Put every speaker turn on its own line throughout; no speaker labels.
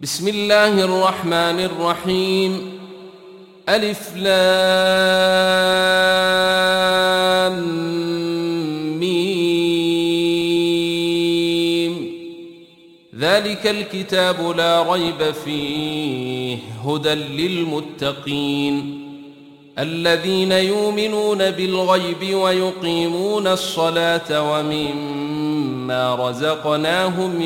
بسم الله الرحمن الرحيم. ألف لام ميم. ذلك الكتاب لا ريب فيه هدى للمتقين الذين يؤمنون بالغيب ويقيمون الصلاة ومما رزقناهم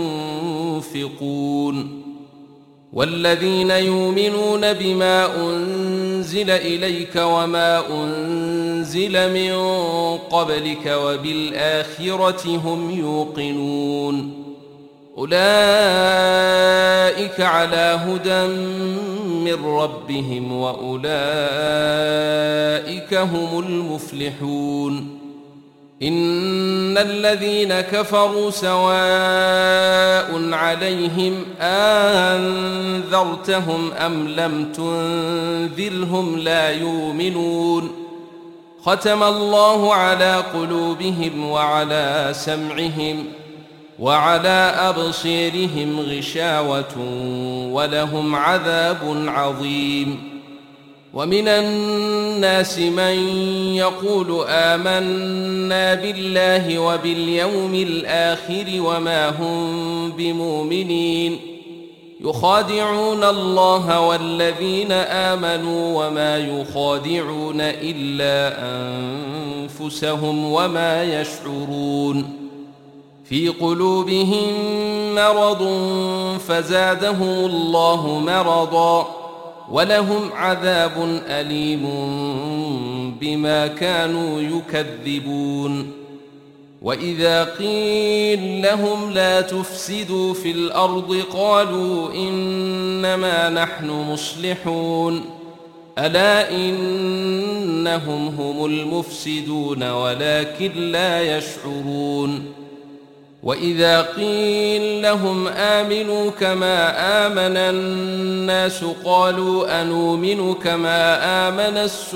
ينفقون والذين يؤمنون بما أنزل إليك وما أنزل من قبلك وبالآخرة هم يوقنون أولئك على هدى من ربهم وأولئك هم المفلحون. إن الذين كفروا سواء عليهم أنذرتهم أم لم تنذرهم لا يؤمنون. ختم الله على قلوبهم وعلى سمعهم وعلى أبصيرهم غشاوة ولهم عذاب عظيم. ومن الناس من يقول آمنا بالله وباليوم الآخر وما هم بمؤمنين يخادعون الله والذين آمنوا وما يخادعون إلا أنفسهم وما يشعرون. في قلوبهم مرض فزادهم الله مرضا ولهم عذاب أليم بما كانوا يكذبون. وإذا قيل لهم لا تفسدوا في الأرض قالوا إنما نحن مصلحون ألا إنهم هم المفسدون ولكن لا يشعرون. وإذا قيل لهم آمنوا كما آمن الناس قالوا أنؤمن كما آمن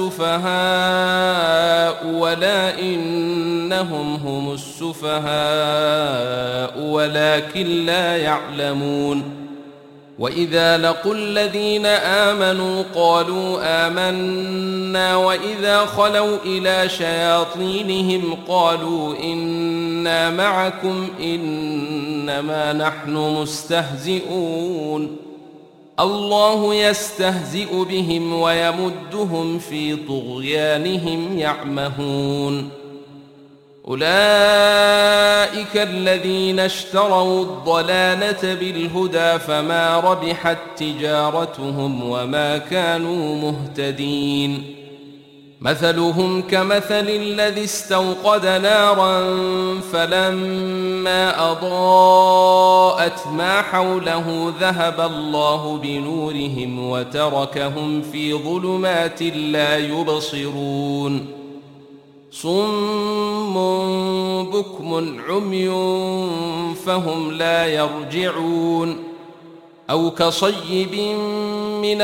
السفهاء ولا إنهم هم السفهاء ولكن لا يعلمون. وإذا لقوا الذين آمنوا قالوا آمنا وإذا خلوا إلى شياطينهم قالوا إنا معكم إنما نحن مستهزئون. الله يستهزئ بهم ويمدهم في طغيانهم يعمهون. أولئك الذين اشتروا الضلالة بالهدى فما ربحت تجارتهم وما كانوا مهتدين. مثلهم كمثل الذي استوقد نارا فلما أضاءت ما حوله ذهب الله بنورهم وتركهم في ظلمات لا يبصرون. صم بكم عمي فهم لا يرجعون. أو كصيب من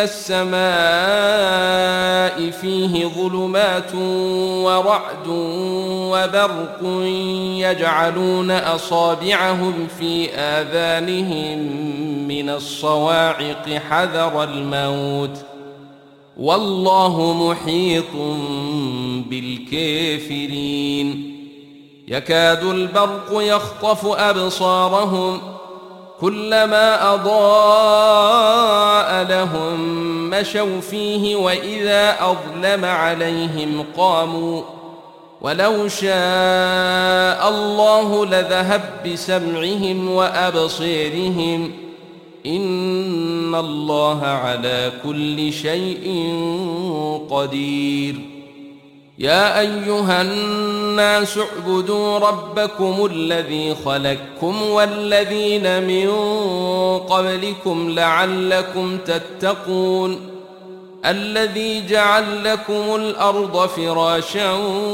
السماء فيه ظلمات ورعد وبرق يجعلون أصابعهم في آذانهم من الصواعق حذر الموت والله محيط بالكافرين. يكاد البرق يخطف أبصارهم كلما أضاء لهم مشوا فيه وإذا أظلم عليهم قاموا ولو شاء الله لذهب بسمعهم وأبصيرهم إن الله على كل شيء قدير. يا أيها الناس اعبدوا ربكم الذي خلقكم والذين من قبلكم لعلكم تتقون الذي جعل لكم الأرض فراشا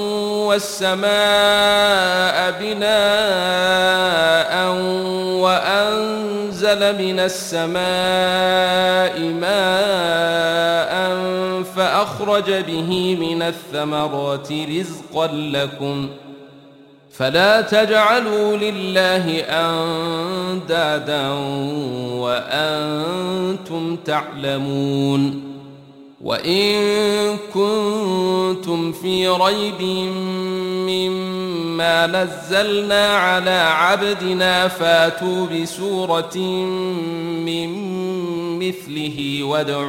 والسماء بناء وأنزل من السماء ماء فأخرج به من الثمرات رزقا لكم فلا تجعلوا لله أندادا وأنتم تعلمون وإن كنتم في ريب مما نزلنا على عبدنا فاتوا بسورة من مثله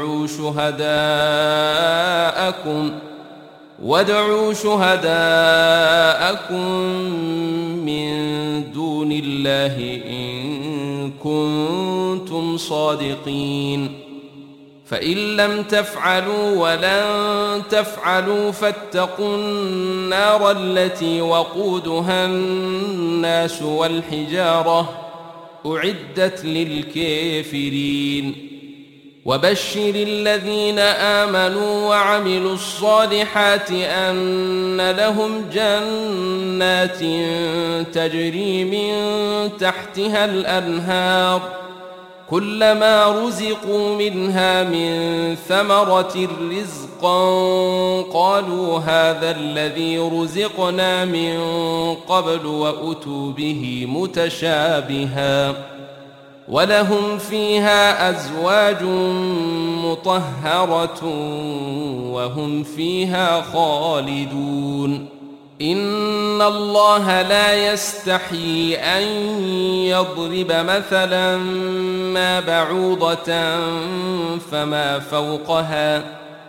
وادعوا شهداءكم من دون الله إن كنتم صادقين فإن لم تفعلوا ولن تفعلوا فاتقوا النار التي وقودها الناس والحجارة أعدت للكافرين وبشر الذين آمنوا وعملوا الصالحات أن لهم جنات تجري من تحتها الأنهار كلما رزقوا منها من ثمرة رزقا قالوا هذا الذي رزقنا من قبل وأتوا به متشابها ولهم فيها أزواج مطهرة وهم فيها خالدون إن الله لا يستحيي أن يضرب مثلا ما بعوضة فما فوقها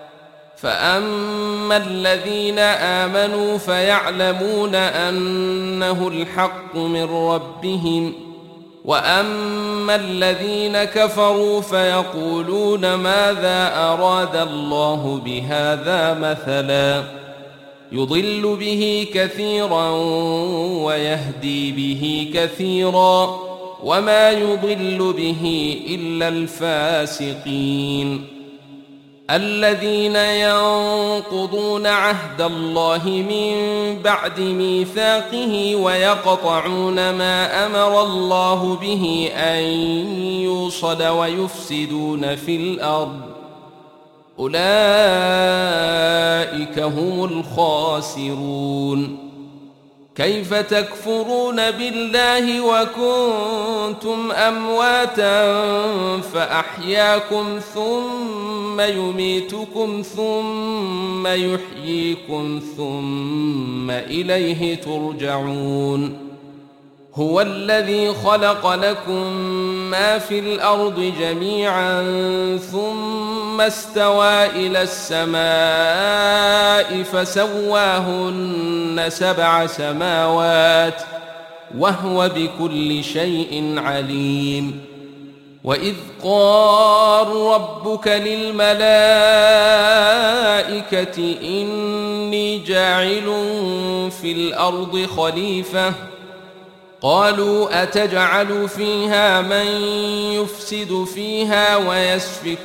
فأما الذين آمنوا فيعلمون أنه الحق من ربهم وأما الذين كفروا فيقولون ماذا أراد الله بهذا مثلا يضل به كثيرا ويهدي به كثيرا وما يضل به إلا الفاسقين الذين ينقضون عهد الله من بعد ميثاقه ويقطعون ما أمر الله به أن يوصل ويفسدون في الأرض أولئك هم الخاسرون كيف تكفرون بالله وكنتم أمواتا فأحياكم ثم يميتكم ثم يحييكم ثم إليه ترجعون هو الذي خلق لكم ما في الأرض جميعا ثم استوى إلى السماء فسواهن 7 سماوات وهو بكل شيء عليم وإذ قال ربك للملائكة إني جاعل في الأرض خليفة قالوا أتجعل فيها من يفسد فيها ويسفك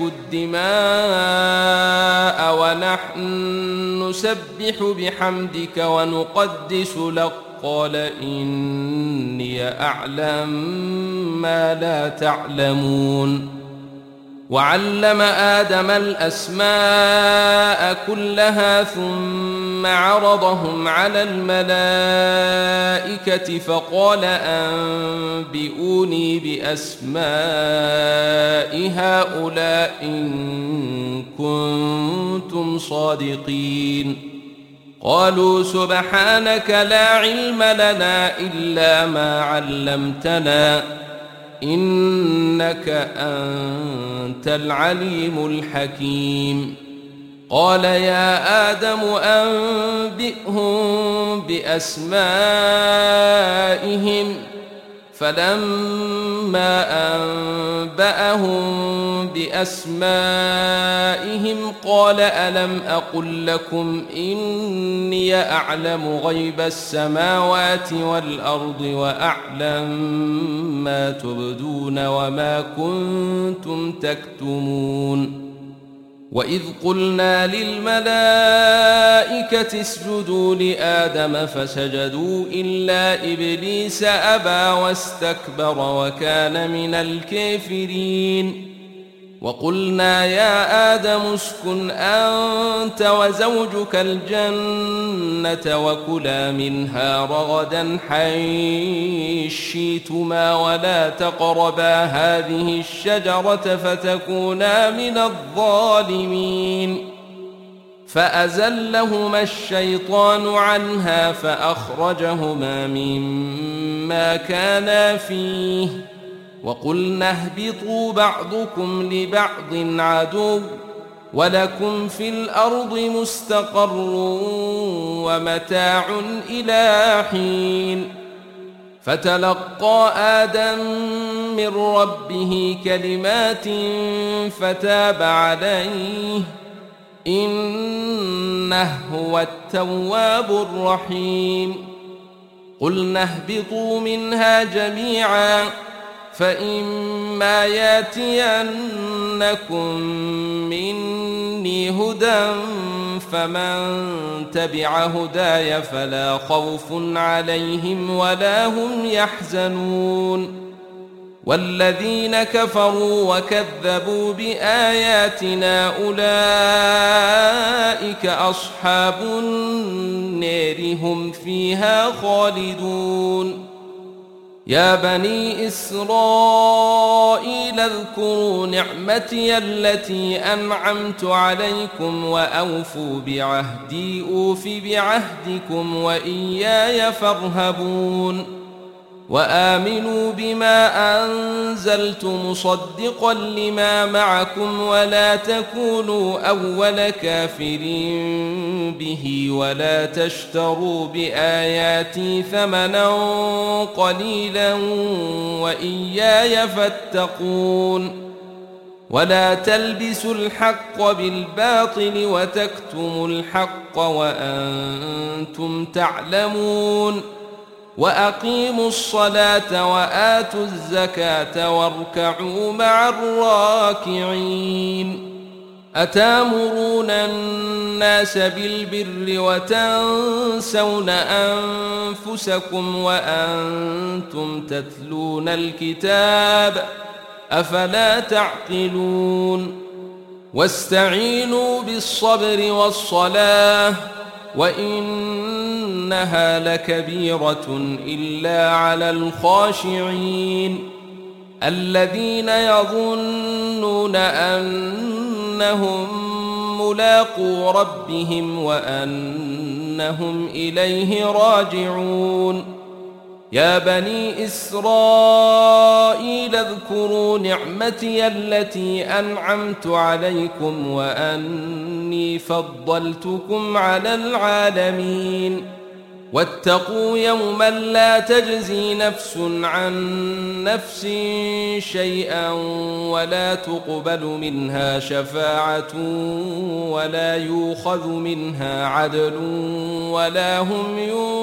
الدماء ونحن نسبح بحمدك ونقدس لك قال إني أعلم ما لا تعلمون وعلم آدم الأسماء كلها ثم عرضهم على الملائكة فقال أنبئوني بأسماء هؤلاء إن كنتم صادقين قالوا سبحانك لا علم لنا إلا ما علمتنا إنك أنت العليم الحكيم قال يا آدم أنبئهم بأسمائهم فلما أنبأهم بأسمائهم قال ألم أقل لكم إني أعلم غيب السماوات والأرض وأعلم ما تبدون وما كنتم تكتمون وإذ قلنا للملائكة اسجدوا لآدم فسجدوا إلا إبليس أبى واستكبر وكان من الكافرين وقلنا يا آدم اسكن أنت وزوجك الجنة وكلا منها رغدا حيث شئتما ولا تقربا هذه الشجرة فتكونا من الظالمين فأزلهما الشيطان عنها فأخرجهما مما كانا فيه وقلنا اهبطوا بعضكم لبعض عدو ولكم في الأرض مستقر ومتاع إلى حين فتلقى آدم من ربه كلمات فتاب عليه إنه هو التواب الرحيم قلنا اهبطوا منها جميعا فإما ياتينكم مني هدى فمن تبع هداي فلا خوف عليهم ولا هم يحزنون والذين كفروا وكذبوا بآياتنا أولئك أصحاب النار هم فيها خالدون يا بني إسرائيل اذكروا نعمتي التي أنعمت عليكم وأوفوا بعهدي أوف بعهدكم وإياي فارهبون وآمنوا بما أنزلت مصدقا لما معكم ولا تكونوا أول كافر به ولا تشتروا بآياتي ثمنا قليلا وإياي فاتقون ولا تلبسوا الحق بالباطل وتكتموا الحق وأنتم تعلمون وأقيموا الصلاة وآتوا الزكاة واركعوا مع الراكعين أتامرون الناس بالبر وتنسون أنفسكم وأنتم تتلون الكتاب أفلا تعقلون واستعينوا بالصبر والصلاة وإنها لكبيرة إلا على الخاشعين الذين يظنون أنهم ملاقو ربهم وأنهم إليه راجعون يا بني إسرائيل اذكروا نعمتي التي أنعمت عليكم وأني فضلتكم على العالمين واتقوا يوما لا تجزي نفس عن نفس شيئا ولا تقبل منها شفاعة ولا يؤخذ منها عدل ولا هم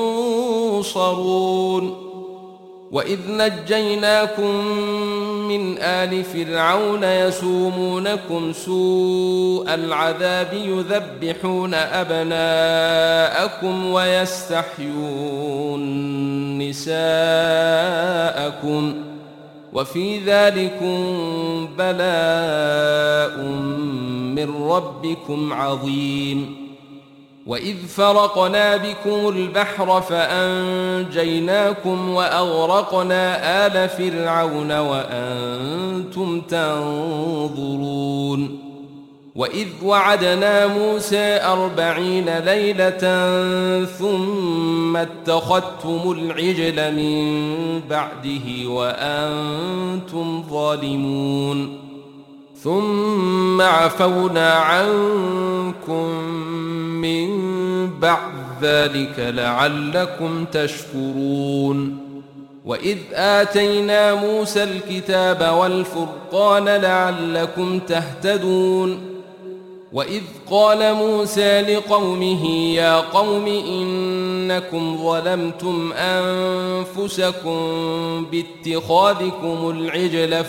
ينصرون وإذ نجيناكم من آل فرعون يسومونكم سوء العذاب يذبحون أبناءكم ويستحيون نساءكم وفي ذلكم بلاء من ربكم عظيم وإذ فرقنا بكم البحر فأنجيناكم وأغرقنا آل فرعون وأنتم تنظرون وإذ وعدنا موسى 40 ليلة ثم اتخذتم العجل من بعده وأنتم ظالمون ثم عفونا عنكم من بعد ذلك لعلكم تشكرون وإذ آتينا موسى الكتاب والفرقان لعلكم تهتدون وإذ قال موسى لقومه يا قوم إنكم ظلمتم أنفسكم باتخاذكم العجل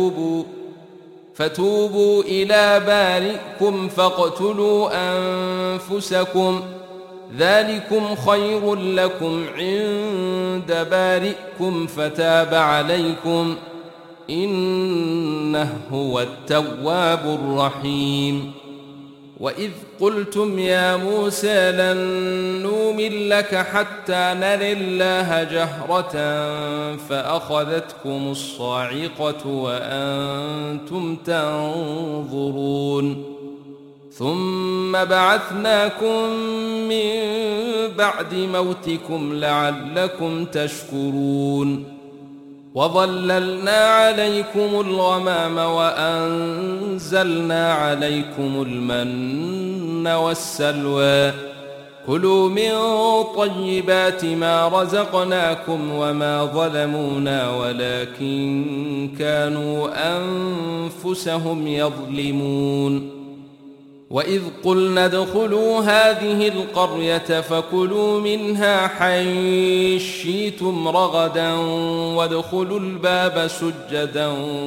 فتوبوا إلى بارئكم فاقتلوا أنفسكم ذلكم خير لكم عند بارئكم فتاب عليكم إنه هو التواب الرحيم وإذ قلتم يا موسى لن نؤمن لك حتى نري الله جهرة فأخذتكم الصاعقة وأنتم تنظرون ثم بعثناكم من بعد موتكم لعلكم تشكرون وظللنا عليكم الغمام وأنزلنا عليكم المن والسلوى كلوا من طيبات ما رزقناكم وما ظلمونا ولكن كانوا أنفسهم يظلمون وإذ قلنا ادخلوا هذه القرية فكلوا منها حيث شئتم رغدا وادخلوا الباب سجدا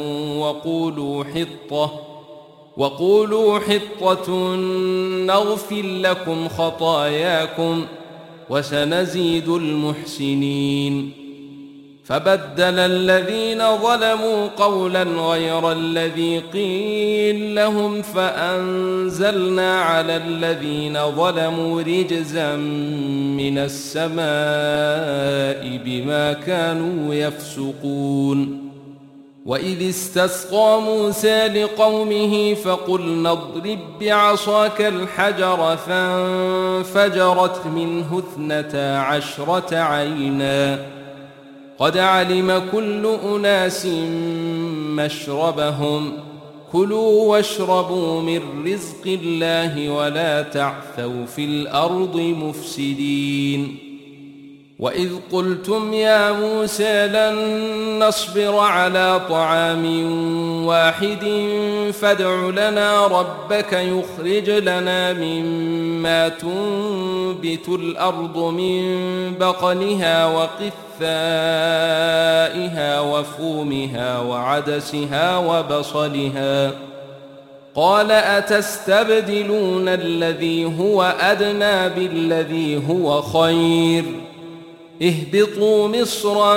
وقولوا حطة نغفر لكم خطاياكم وسنزيد المحسنين فبدل الذين ظلموا قولا غير الذي قيل لهم فأنزلنا على الذين ظلموا رجزا من السماء بما كانوا يفسقون وإذ استسقى موسى لقومه فقلنا اضرب بعصاك الحجر فانفجرت منه 12 عينا قد علم كل أناس مشربهم كلوا واشربوا من رزق الله ولا تعثوا في الأرض مفسدين وإذ قلتم يا موسى لن نصبر على طعام واحد فادع لنا ربك يخرج لنا مما تنبت الأرض من بقلها وقثائها وفومها وعدسها وبصلها قال أتستبدلون الذي هو أدنى بالذي هو خير اهبطوا مصرا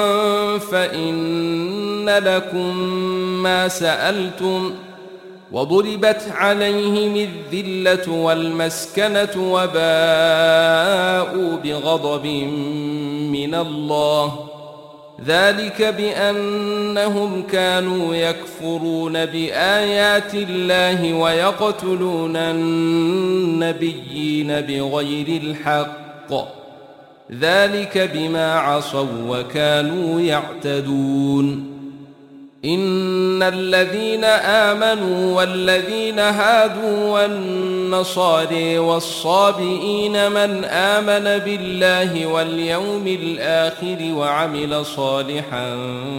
فإن لكم ما سألتم وضربت عليهم الذلة والمسكنة وباءوا بغضب من الله ذلك بأنهم كانوا يكفرون بآيات الله ويقتلون النبيين بغير الحق ذلك بما عصوا وكانوا يعتدون إن الذين آمنوا والذين هادوا والنصارى والصابئين من آمن بالله واليوم الآخر وعمل صالحا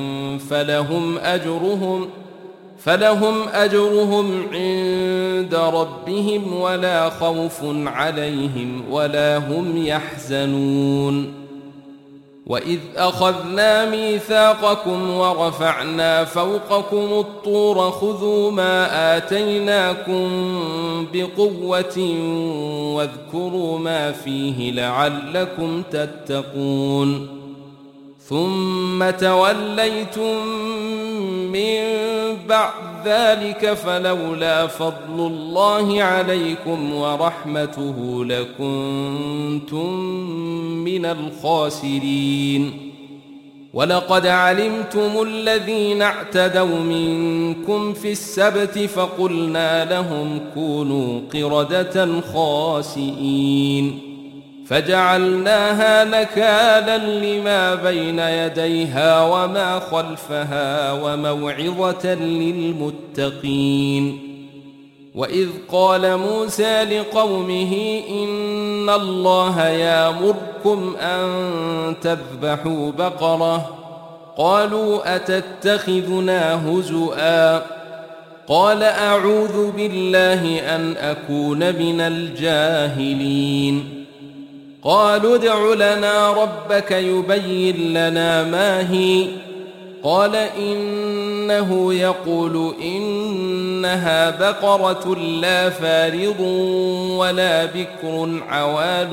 فلهم أجرهم عند ربهم ولا خوف عليهم ولا هم يحزنون وإذ أخذنا ميثاقكم ورفعنا فوقكم الطور خذوا ما آتيناكم بقوة واذكروا ما فيه لعلكم تتقون ثم توليتم من بعد ذلك فلولا فضل الله عليكم ورحمته لكنتم من الخاسرين ولقد علمتم الذين اعتدوا منكم في السبت فقلنا لهم كونوا قردة خاسئين فجعلناها نكالا لما بين يديها وما خلفها وموعظة للمتقين وإذ قال موسى لقومه إن الله يأمركم أن تذبحوا بقرة قالوا أتتخذنا هزؤا قال أعوذ بالله أن أكون من الجاهلين قالوا ادع لنا ربك يبين لنا ما هي قال إنه يقول إنها بقرة لا فارض ولا بكر عوان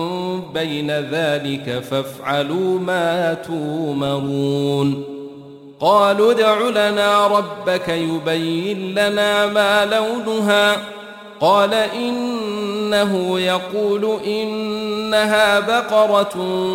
بين ذلك فافعلوا ما تومرون قالوا ادع لنا ربك يبين لنا ما لونها قال إنه يقول إنها بقرة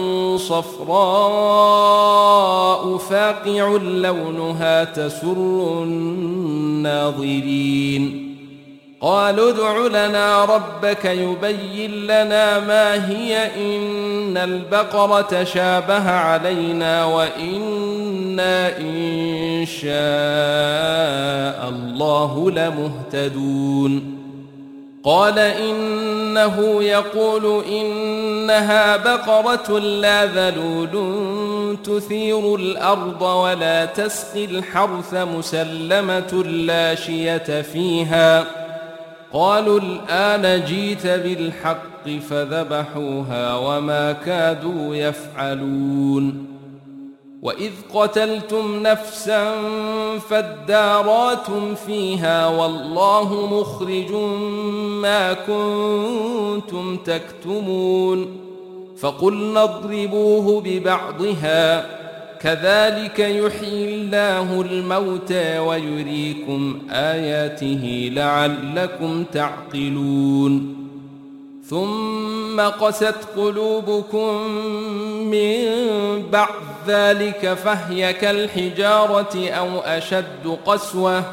صفراء فاقع لونها تسر الناظرين قالوا ادع لنا ربك يبين لنا ما هي إن البقرة شابه علينا وإنا إن شاء الله لمهتدون قال إنه يقول إنها بقرة لا ذلول تثير الأرض ولا تسقي الحرث مسلمة لا شية فيها قالوا الآن جيت بالحق فذبحوها وما كادوا يفعلون وإذ قتلتم نفسا فادارأتم فيها والله مخرج ما كنتم تكتمون فقلنا اضربوه ببعضها كذلك يحيي الله الموتى ويريكم آياته لعلكم تعقلون ثم قست قلوبكم من بعد ذلك فهي كالحجارة أو أشد قسوة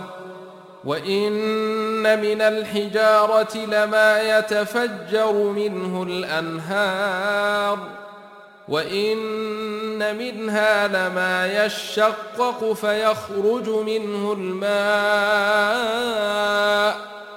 وإن من الحجارة لما يتفجر منه الأنهار وإن منها لما يشقق فيخرج منه الماء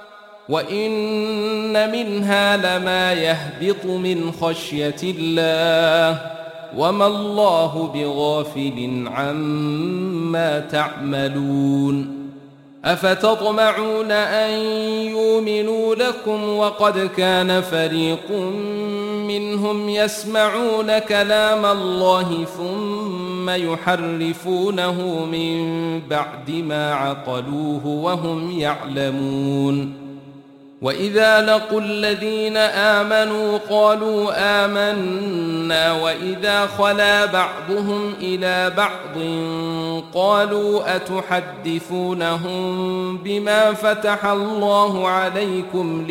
وإن منها لما يهبط من خشية الله وما الله بغافل عما تعملون أفتطمعون أن يؤمنوا لكم وقد كان فريق منهم يسمعون كلام الله ثم يحرفونه من بعد ما عقلوه وهم يعلمون وإذا لقوا الذين آمنوا قالوا آمنا وإذا خلا بعضهم إلى بعض قالوا أتحدثونهم بما فتح الله عليكم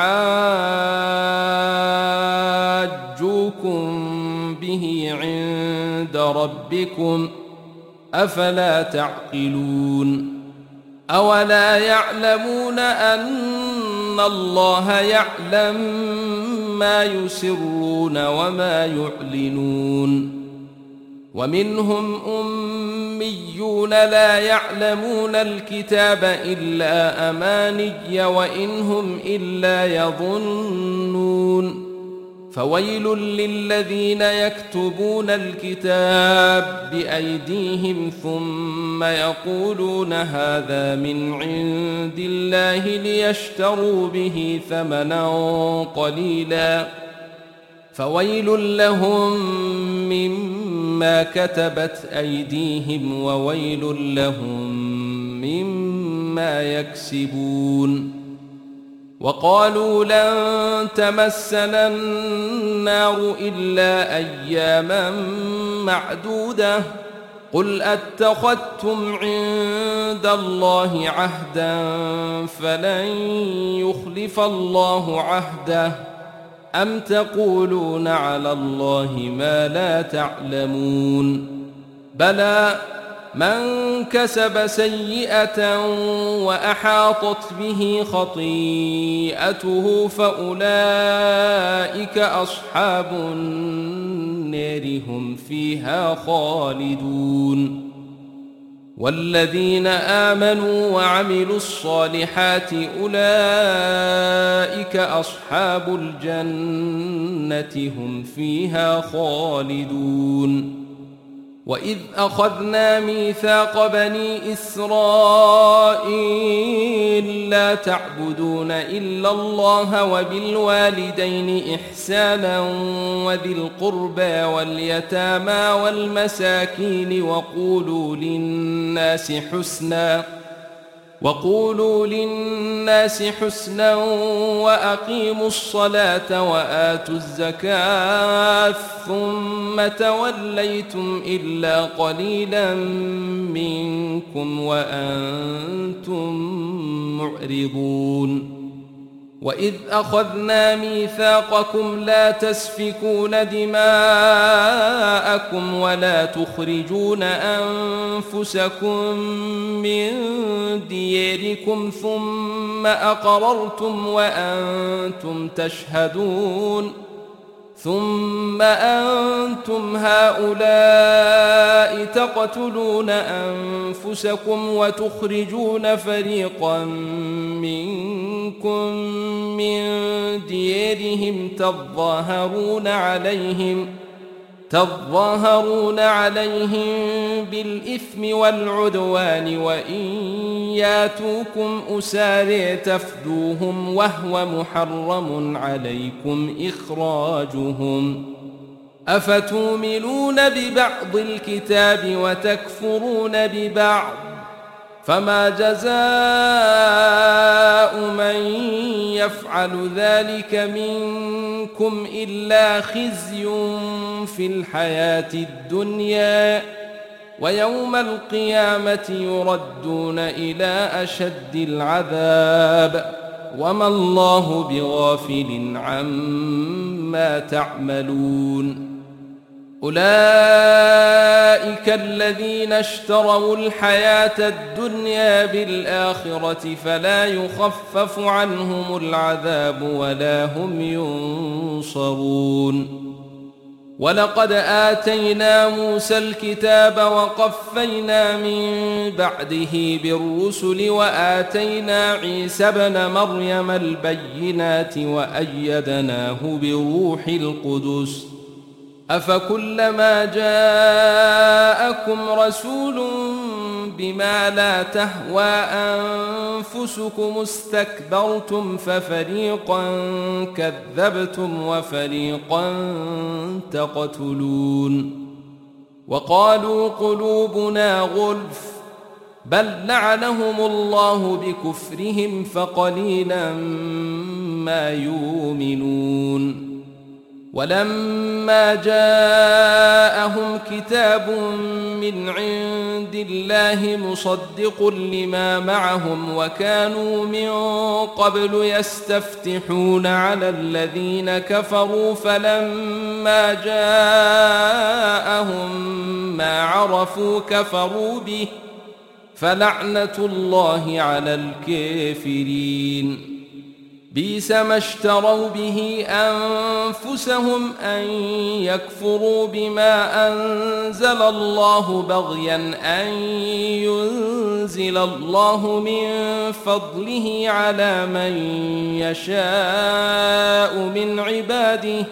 ليحاجوكم به عند ربكم أفلا تعقلون أولا يعلمون أن الله يعلم ما يسرون وما يعلنون ومنهم أميون لا يعلمون الكتاب إلا أماني وإن هم إلا يظنون فويل للذين يكتبون الكتاب بأيديهم ثم يقولون هذا من عند الله ليشتروا به ثمنا قليلا فويل لهم مما كتبت أيديهم وويل لهم مما يكسبون وقالوا لن تمسنا النار إلا أياما معدودة قل أتخذتم عند الله عهدا فلن يخلف الله عهده أم تقولون على الله ما لا تعلمون بلى من كسب سيئة وأحاطت به خطيئته فأولئك أصحاب النار هم فيها خالدون والذين آمنوا وعملوا الصالحات أولئك أصحاب الجنة هم فيها خالدون وإذ أخذنا ميثاق بني إسرائيل لا تعبدون إلا الله وبالوالدين إحسانا وذي القربى واليتامى والمساكين وقولوا للناس حسنا وقولوا للناس حسنا وأقيموا الصلاة وآتوا الزكاة ثم توليتم إلا قليلا منكم وأنتم معرضون وإذ أخذنا ميثاقكم لا تسفكون دماءكم ولا تخرجون أنفسكم من دياركم ثم أقررتم وأنتم تشهدون ثم أنتم هؤلاء تقتلون أنفسكم وتخرجون فريقا منكم من ديارهم تظاهرون عليهم بالإثم والعدوان وإن ياتوكم أسارى تفدوهم وهو محرم عليكم إخراجهم أفتؤمنون ببعض الكتاب وتكفرون ببعض فما جزاء من يفعل ذلك منكم إلا خزي في الحياة الدنيا ويوم القيامة يردون إلى أشد العذاب وما الله بغافل عما تعملون أولئك الذين اشتروا الحياة الدنيا بالآخرة فلا يخفف عنهم العذاب ولا هم ينصرون ولقد آتينا موسى الكتاب وقفينا من بعده بالرسل وآتينا عيسى ابن مريم البينات وأيدناه بروح القدس أفكلما جاءكم رسول بما لا تهوى أنفسكم استكبرتم ففريقا كذبتم وفريقا تقتلون وقالوا قلوبنا غلف بل لعنهم الله بكفرهم فقليلا ما يؤمنون ولما جاءهم كتاب من عند الله مصدق لما معهم وكانوا من قبل يستفتحون على الذين كفروا فلما جاءهم ما عرفوا كفروا به فلعنة الله على الكافرين بئس ما اشتروا به أنفسهم أن يكفروا بما أنزل الله بغيا أن ينزل الله من فضله على من يشاء من عباده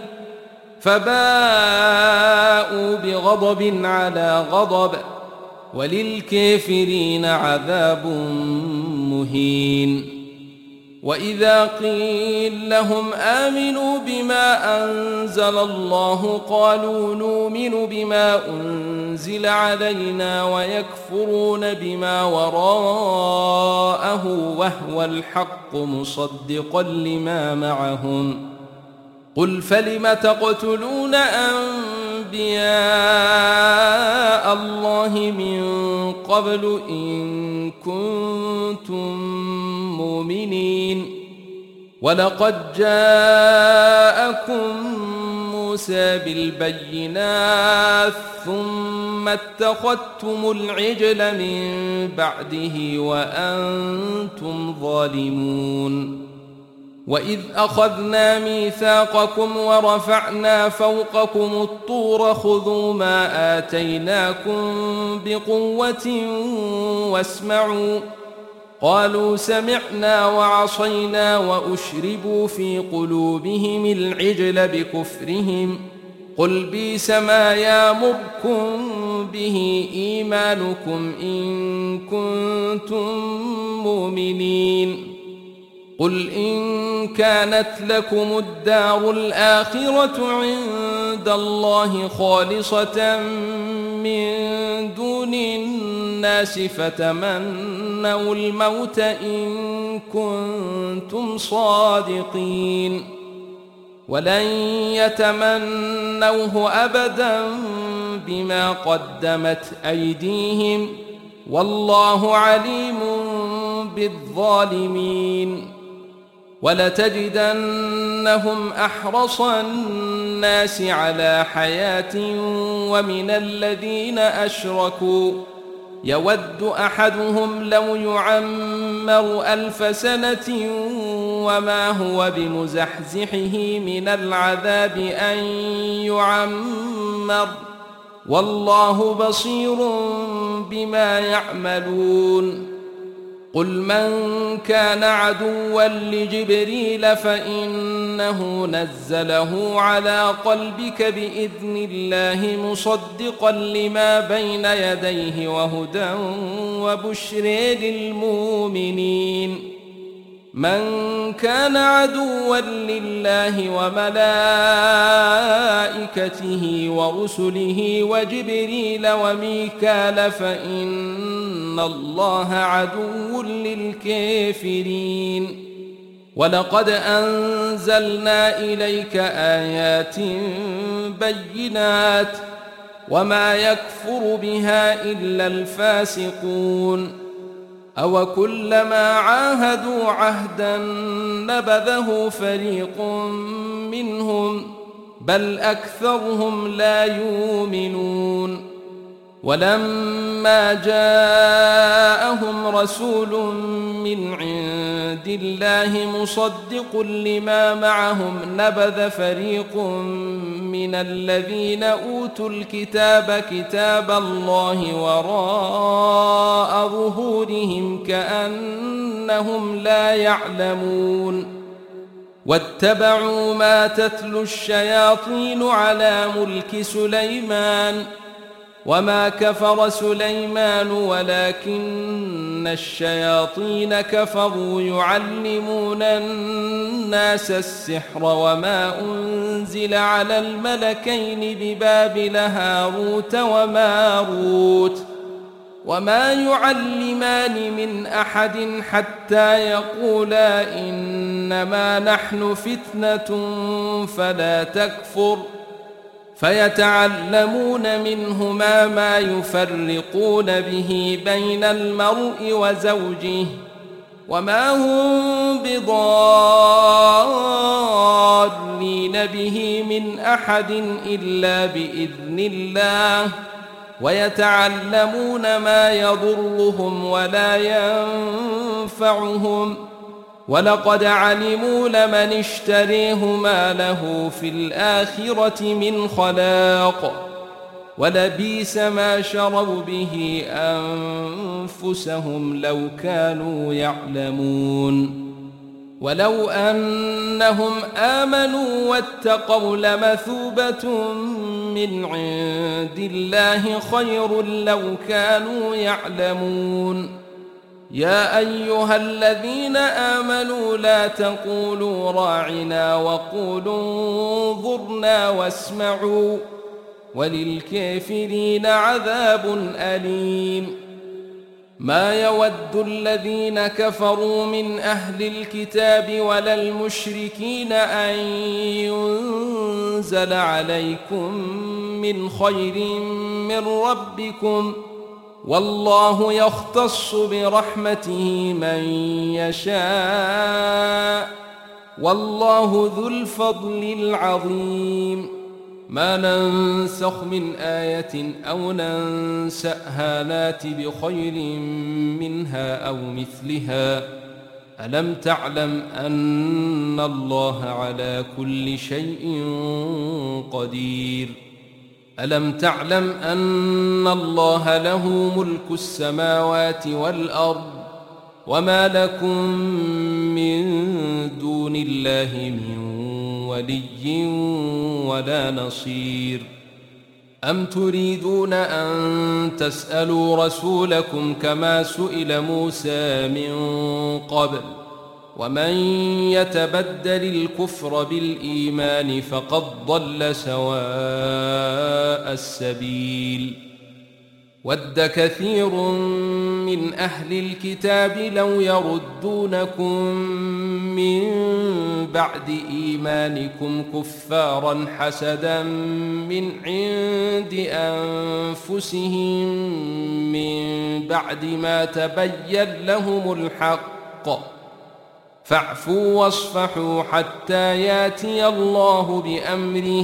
فباءوا بغضب على غضب وللكافرين عذاب مهين وإذا قيل لهم آمنوا بما أنزل الله قالوا نؤمن بما أنزل علينا ويكفرون بما وراءه وهو الحق مصدقا لما معهم قل فلم تقتلون أنبياء الله من قبل إن كنتم مؤمنين ولقد جاءكم موسى بالبينات ثم اتخذتم العجل من بعده وأنتم ظالمون وإذ أخذنا ميثاقكم ورفعنا فوقكم الطور خذوا ما آتيناكم بقوة واسمعوا قالوا سمعنا وعصينا وأشربوا في قلوبهم العجل بكفرهم قل بئس ما يأمركم به إيمانكم إن كنتم مؤمنين قل إن كانت لكم الدار الآخرة عند الله خالصة من دون الناس فتمنوا تمنوا الموت إن كنتم صادقين ولن يتمنوه أبدا بما قدمت أيديهم والله عليم بالظالمين ولتجدنهم أحرص الناس على حياة ومن الذين أشركوا يود أحدهم لو يعمر 1000 سنة وما هو بمزحزحه من العذاب أن يعمر والله بصير بما يعملون قل من كان عدوا لجبريل فإنه نزله على قلبك بإذن الله مصدقا لما بين يديه وهدى وبشر للمؤمنين من كان عدوا لله وملائكته ورسله وجبريل وميكال فإن الله عدو للكافرين ولقد أنزلنا إليك آيات بينات وما يكفر بها إلا الفاسقون أوكلما عاهدوا عهدا نبذه فريق منهم بل أكثرهم لا يؤمنون ولما جاءهم رسول من عند الله مصدق لما معهم نبذ فريق من الذين أوتوا الكتاب كتاب الله وراء ظهورهم كأنهم لا يعلمون واتبعوا ما تتلو الشياطين على ملك سليمان وما كفر سليمان ولكن الشياطين كفروا يعلمون الناس السحر وما أنزل على الملكين ببابل هاروت وماروت وما يعلمان من أحد حتى يقولا إنما نحن فتنة فلا تكفر فيتعلمون منهما ما يفرقون به بين المرء وزوجه وما هم بضارين به من أحد إلا بإذن الله ويتعلمون ما يضرهم ولا ينفعهم ولقد علموا لمن اشتريه ما له في الآخرة من خلاق ولبئس ما شروا به أنفسهم لو كانوا يعلمون ولو أنهم آمنوا واتقوا لمثوبة من عند الله خير لو كانوا يعلمون يا أيها الذين آمنوا لا تقولوا راعنا وقولوا انظرنا واسمعوا وللكافرين عذاب أليم ما يود الذين كفروا من أهل الكتاب ولا المشركين أن ينزل عليكم من خير من ربكم والله يختص برحمته من يشاء والله ذو الفضل العظيم ما ننسخ من آية أو ننسأها نات بخير منها أو مثلها ألم تعلم أن الله على كل شيء قدير ألم تعلم أن الله له ملك السماوات والأرض وما لكم من دون الله من ولي ولا نصير أم تريدون أن تسألوا رسولكم كما سئل موسى من قبل ومن يتبدل الكفر بالإيمان فقد ضل سواء السبيل ود كثير من أهل الكتاب لو يردونكم من بعد إيمانكم كفارا حسدا من عند أنفسهم من بعد ما تبين لهم الحق فاعفوا واصفحوا حتى ياتي الله بأمره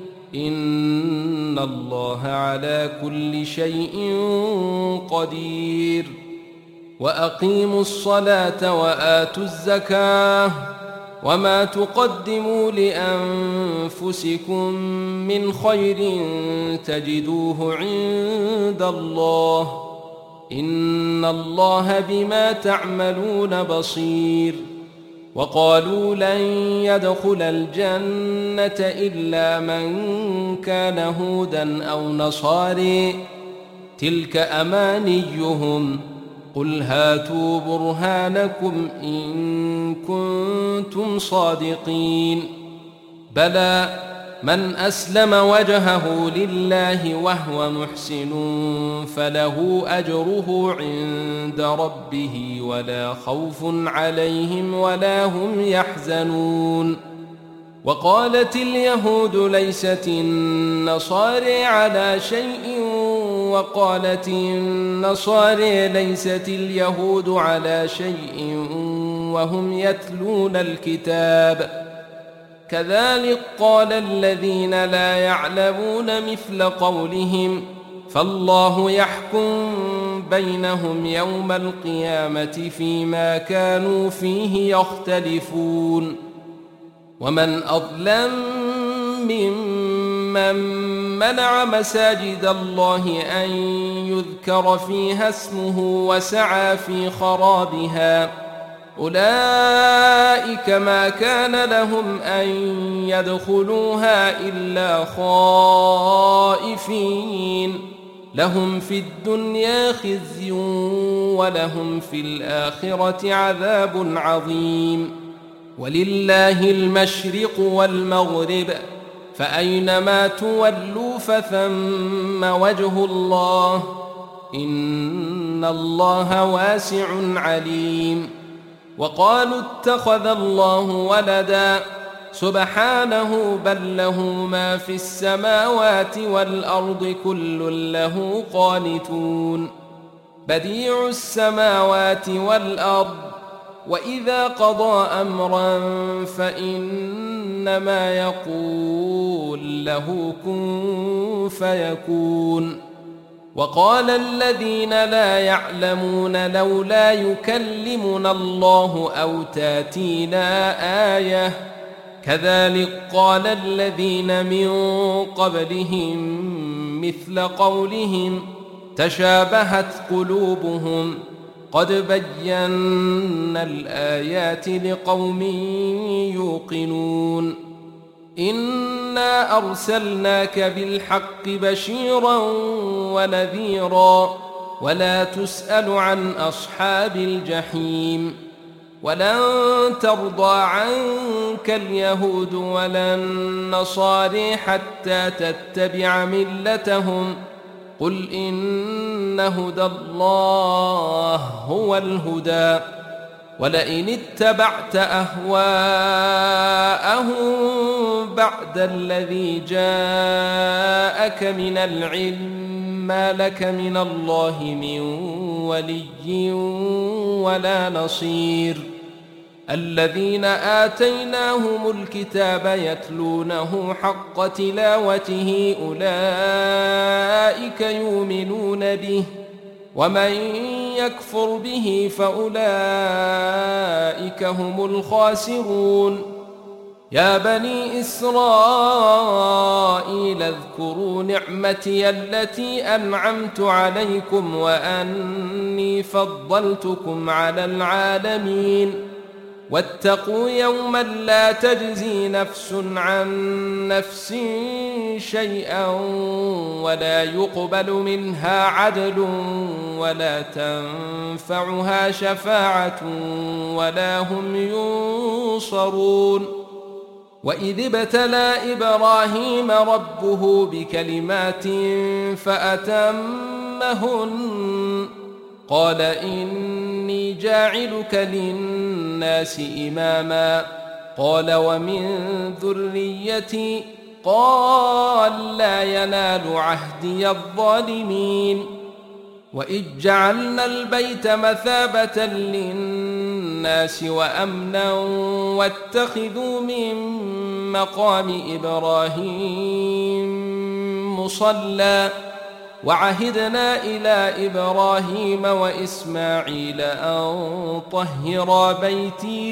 إن الله على كل شيء قدير وأقيموا الصلاة وآتوا الزكاة وما تقدموا لأنفسكم من خير تجدوه عند الله إن الله بما تعملون بصير وقالوا لن يدخل الجنة إلا من كان هودا أو نصاري تلك أمانيهم قل هاتوا برهانكم إن كنتم صادقين بلى من أسلم وجهه لله وهو محسن فله أجره عند ربه ولا خوف عليهم ولا هم يحزنون وقالت اليهود ليست النصارى على شيء وقالت النصارى ليست اليهود على شيء وهم يتلون الكتاب كذلك قال الذين لا يعلمون مثل قولهم فالله يحكم بينهم يوم القيامة فيما كانوا فيه يختلفون ومن أظلم ممن منع مساجد الله أن يذكر فيها اسمه وسعى في خرابها أولئك ما كان لهم أن يدخلوها إلا خائفين لهم في الدنيا خزي ولهم في الآخرة عذاب عظيم ولله المشرق والمغرب فأينما تولوا فثم وجه الله إن الله واسع عليم وقالوا اتخذ الله ولدا سبحانه بل له ما في السماوات والأرض كل له قانتون بديع السماوات والأرض وإذا قضى أمرا فإنما يقول له كن فيكون وقال الذين لا يعلمون لولا يكلمنا الله أو تاتينا آية كذلك قال الذين من قبلهم مثل قولهم تشابهت قلوبهم قد بينا الآيات لقوم يوقنون إنا أرسلناك بالحق بشيرا ونذيرا ولا تسأل عن أصحاب الجحيم ولن ترضى عنك اليهود ولا النصارى حتى تتبع ملتهم قل إن هدى الله هو الهدى ولئن اتبعت أهواءهم بعد الذي جاءك من العلم ما لك من الله من ولي ولا نصير الذين آتيناهم الكتاب يتلونه حق تلاوته أولئك يؤمنون به ومن يكفر به فأولئك هم الخاسرون يا بني إسرائيل اذكروا نعمتي التي أنعمت عليكم وأني فضلتكم على العالمين واتقوا يوما لا تجزي نفس عن نفس شيئا ولا يقبل منها عدل ولا تنفعها شفاعة ولا هم ينصرون وإذ ابتلى إبراهيم ربه بكلمات فأتمهن قال إني جاعلك للناس إماما قال ومن ذريتي قال لا ينال عهدي الظالمين وإذ جعلنا البيت مثابة للناس وأمنا واتخذوا من مقام إبراهيم مصلى وعهدنا إلى إبراهيم وإسماعيل أن طهرا بيتي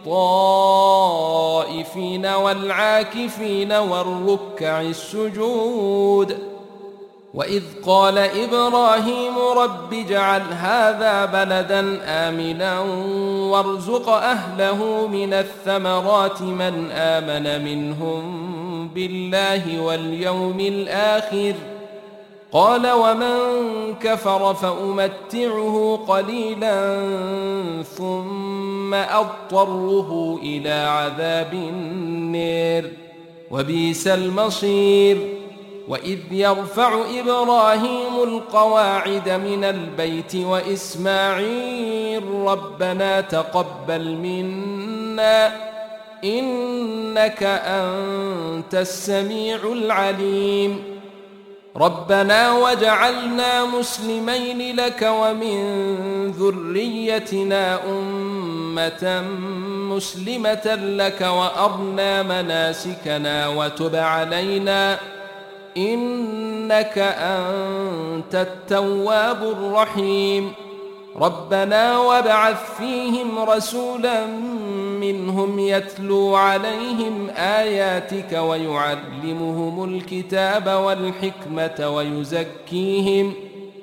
للطائفين والعاكفين والركع السجود وإذ قال إبراهيم رب اجعل هذا بلدا آمنا وارزق أهله من الثمرات من آمن منهم بالله واليوم الآخر قال ومن كفر فأمتعه قليلا ثم أضطره إلى عذاب النار وبئس المصير وإذ يرفع إبراهيم القواعد من البيت وإسماعيل ربنا تقبل منا إنك أنت السميع العليم ربنا وجعلنا مسلمين لك ومن ذريتنا أمة مسلمة لك وأرنا مناسكنا وتب علينا إنك أنت التواب الرحيم ربنا وابعث فيهم رسولا منهم يتلو عليهم آياتك ويعلمهم الكتاب والحكمة ويزكيهم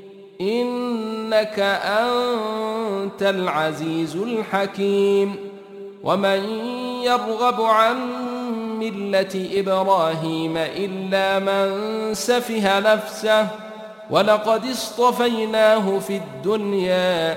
إنك أنت العزيز الحكيم ومن يرغب عن ملة إبراهيم إلا من سفه نفسه ولقد اصطفيناه في الدنيا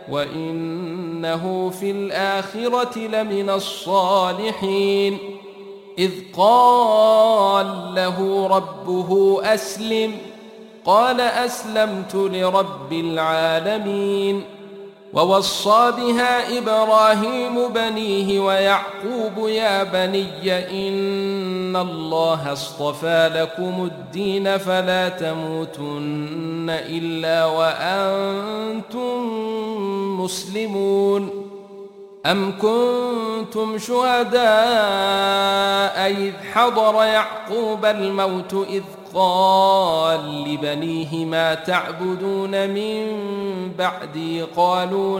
وإنه في الآخرة لمن الصالحين إذ قال له ربه أسلم قال أسلمت لرب العالمين ووصى بها إبراهيم بنيه ويعقوب يا بني إن الله اصطفى لكم الدين فلا تموتن إلا وأنتم مسلمون أم كنتم شهداء إذ حضر يعقوب الموت إذ قال لبنيه ما تعبدون من بعدي قالوا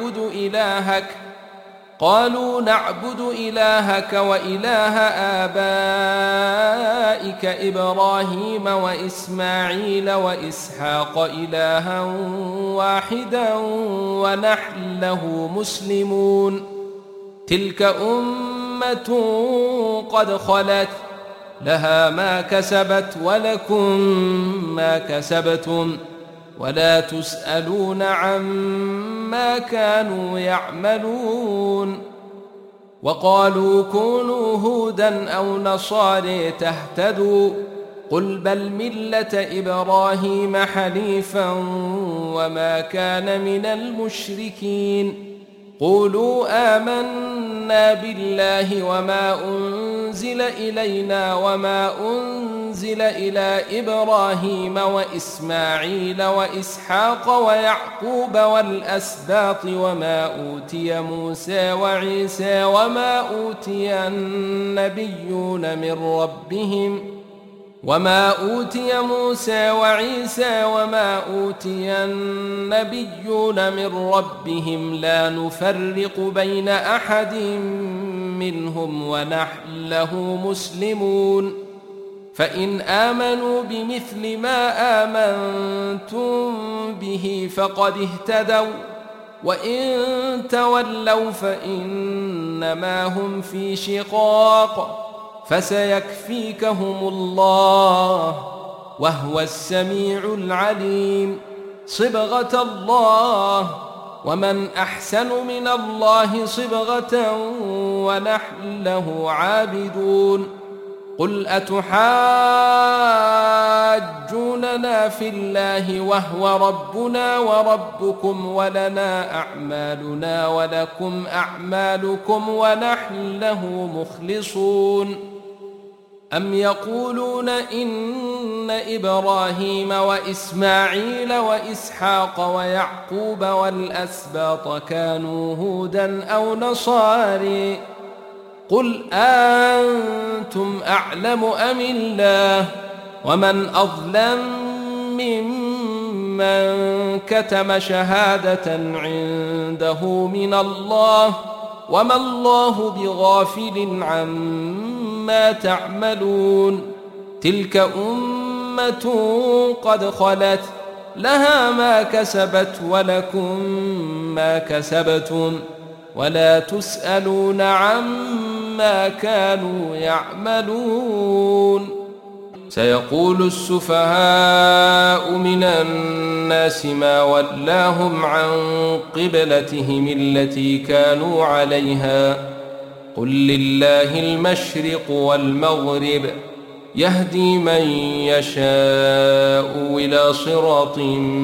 نعبد إلهك وإله آبائك إبراهيم وإسماعيل وإسحاق إلها واحدا ونحن له مسلمون تلك أمة قد خلت لها ما كسبت ولكم ما كسبتم ولا تسألون عما كانوا يعملون وقالوا كونوا هودا أو نصارى تهتدوا قل بل ملة إبراهيم حنيفا وما كان من المشركين قولوا آمنا بالله وما أنزل إلينا وما أنزل إلى إبراهيم وإسماعيل وإسحاق ويعقوب والأسباط وما أوتي موسى وعيسى وما أوتي النبيون من ربهم لا نفرق بين أحد منهم ونحن له مسلمون فإن آمنوا بمثل ما آمنتم به فقد اهتدوا وإن تولوا فإنما هم في شقاق فسيكفيكهم الله وهو السميع العليم صبغة الله ومن أحسن من الله صبغة ونحن له عابدون قل أتحاجوننا في الله وهو ربنا وربكم ولنا أعمالنا ولكم أعمالكم ونحن له مخلصون أم يقولون إن إبراهيم وإسماعيل وإسحاق ويعقوب والأسباط كانوا هودا أو نصاري قل أنتم أعلم أم الله ومن أظلم ممن كتم شهادة عنده من الله وما الله بغافل عما تعملون تلك أمة قد خلت لها ما كسبت ولكم ما كسبتم ولا تسألون عما كانوا يعملون سيقول السفهاء من الناس ما ولاهم عن قبلتهم التي كانوا عليها قل لله المشرق والمغرب يهدي من يشاء إلى صراط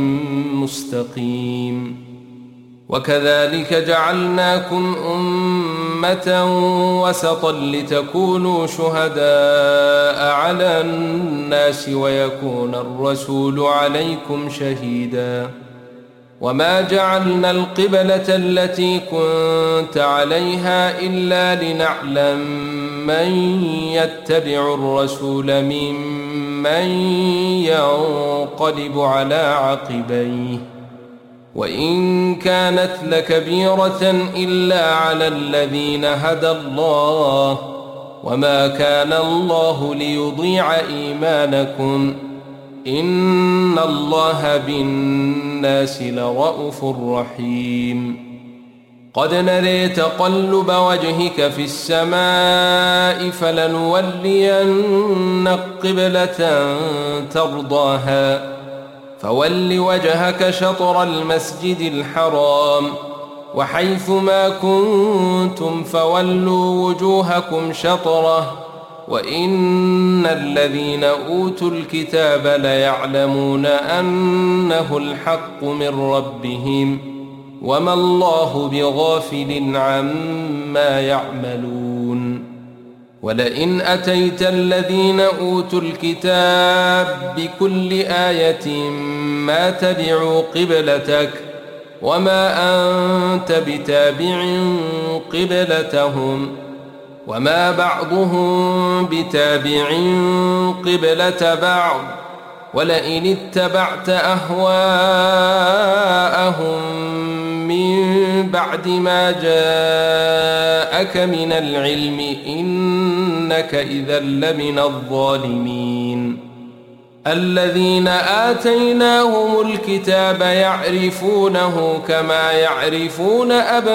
مستقيم وكذلك جعلناكم أمة وسطا لتكونوا شهداء على الناس ويكون الرسول عليكم شهيدا وما جعلنا القبلة التي كنت عليها إلا لنعلم من يتبع الرسول ممن ينقلب على عقبيه وإن كانت لكبيرة إلا على الذين هدى الله وما كان الله ليضيع إيمانكم إن الله بالناس لرءوف رحيم قد نري تقلب وجهك في السماء فلنولينك قبلة ترضاها فول وجهك شطر المسجد الحرام وحيث ما كنتم فولوا وجوهكم شطره وإن الذين أوتوا الكتاب ليعلمون أنه الحق من ربهم وما الله بغافل عما يعملون ولئن أتيت الذين أوتوا الكتاب بكل آية ما تبعوا قبلتك وما أنت بتابع قبلتهم وما بعضهم بتابع قبلة بعض ولئن اتبعت أهواءهم من بعد ما جاءك من العلم إنك إذا لمن الظالمين الذين آتيناهم الكتاب يعرفونه كما يعرفون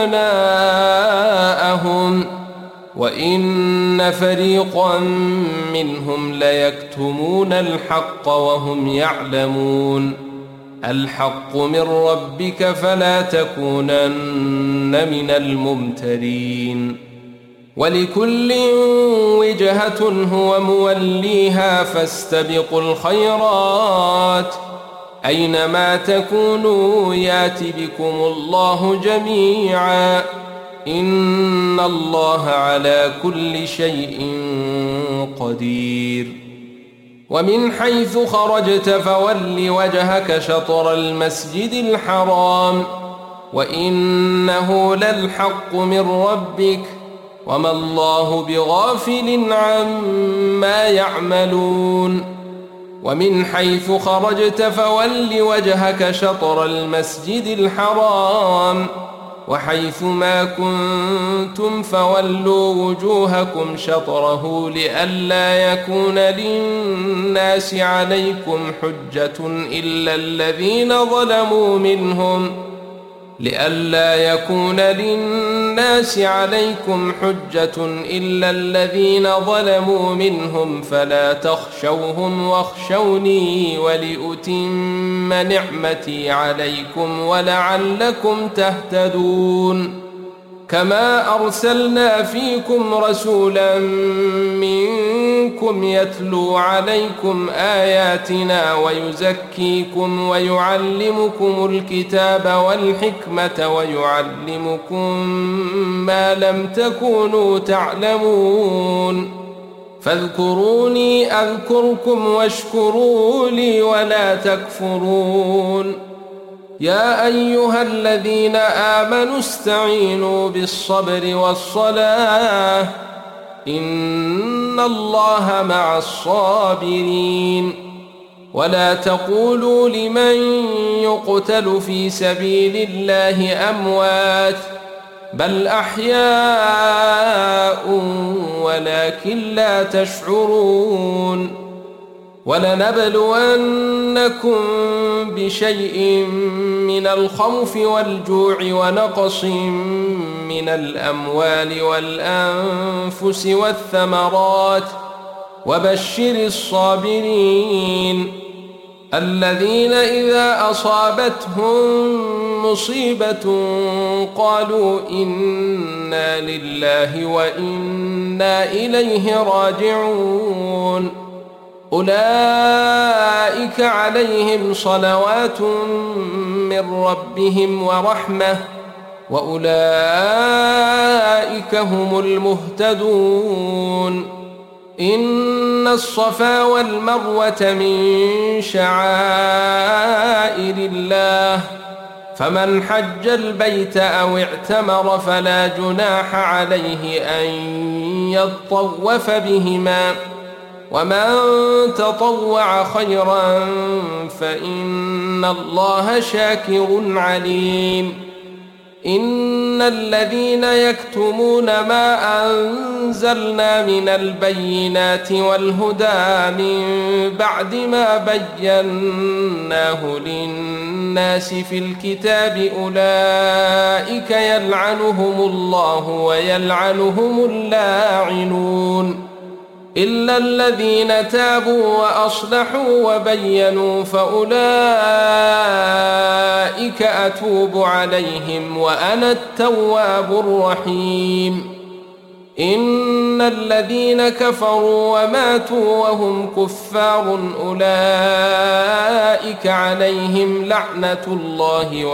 أبناءهم وإن فريقا منهم ليكتمون الحق وهم يعلمون الحق من ربك فلا تكونن من الممترين ولكل وجهة هو موليها فاستبقوا الخيرات أينما تكونوا يات بكم الله جميعا إن الله على كل شيء قدير ومن حيث خرجت فول وجهك شطر المسجد الحرام وإنه للحق من ربك وما الله بغافل عما يعملون ومن حيث خرجت فول وجهك شطر المسجد الحرام وحيث ما كنتم فولوا وجوهكم شطره لئلا يكون للناس عليكم حجة إلا الذين ظلموا منهم فلا تخشوهم واخشوني ولأتم نعمتي عليكم ولعلكم تهتدون كما أرسلنا فيكم رسولا منكم يتلو عليكم آياتنا ويزكيكم ويعلمكم الكتاب والحكمة ويعلمكم ما لم تكونوا تعلمون فاذكروني أذكركم واشكروا لي ولا تكفرون يا أيها الذين آمنوا استعينوا بالصبر والصلاة إن الله مع الصابرين ولا تقولوا لمن يقتل في سبيل الله أموات بل أحياء ولكن لا تشعرون ولنبلونكم بشيء من الخوف والجوع ونقص من الأموال والأنفس والثمرات وبشر الصابرين الذين إذا أصابتهم مصيبة قالوا إنا لله وإنا إليه راجعون أولئك عليهم صلوات من ربهم ورحمة وأولئك هم المهتدون إن الصفا والمروة من شعائر الله فمن حج البيت أو اعتمر فلا جناح عليه أن يطوف بهما ومن تطوع خيرا فإن الله شاكر عليم إن الذين يكتمون ما أنزلنا من البينات والهدى من بعد ما بيناه للناس في الكتاب أولئك يلعنهم الله ويلعنهم اللاعنون إلا الذين تابوا وأصلحوا وبينوا فأولئك أتوب عليهم وأنا التواب الرحيم إن الذين كفروا وماتوا وهم كفار أولئك عليهم لعنة الله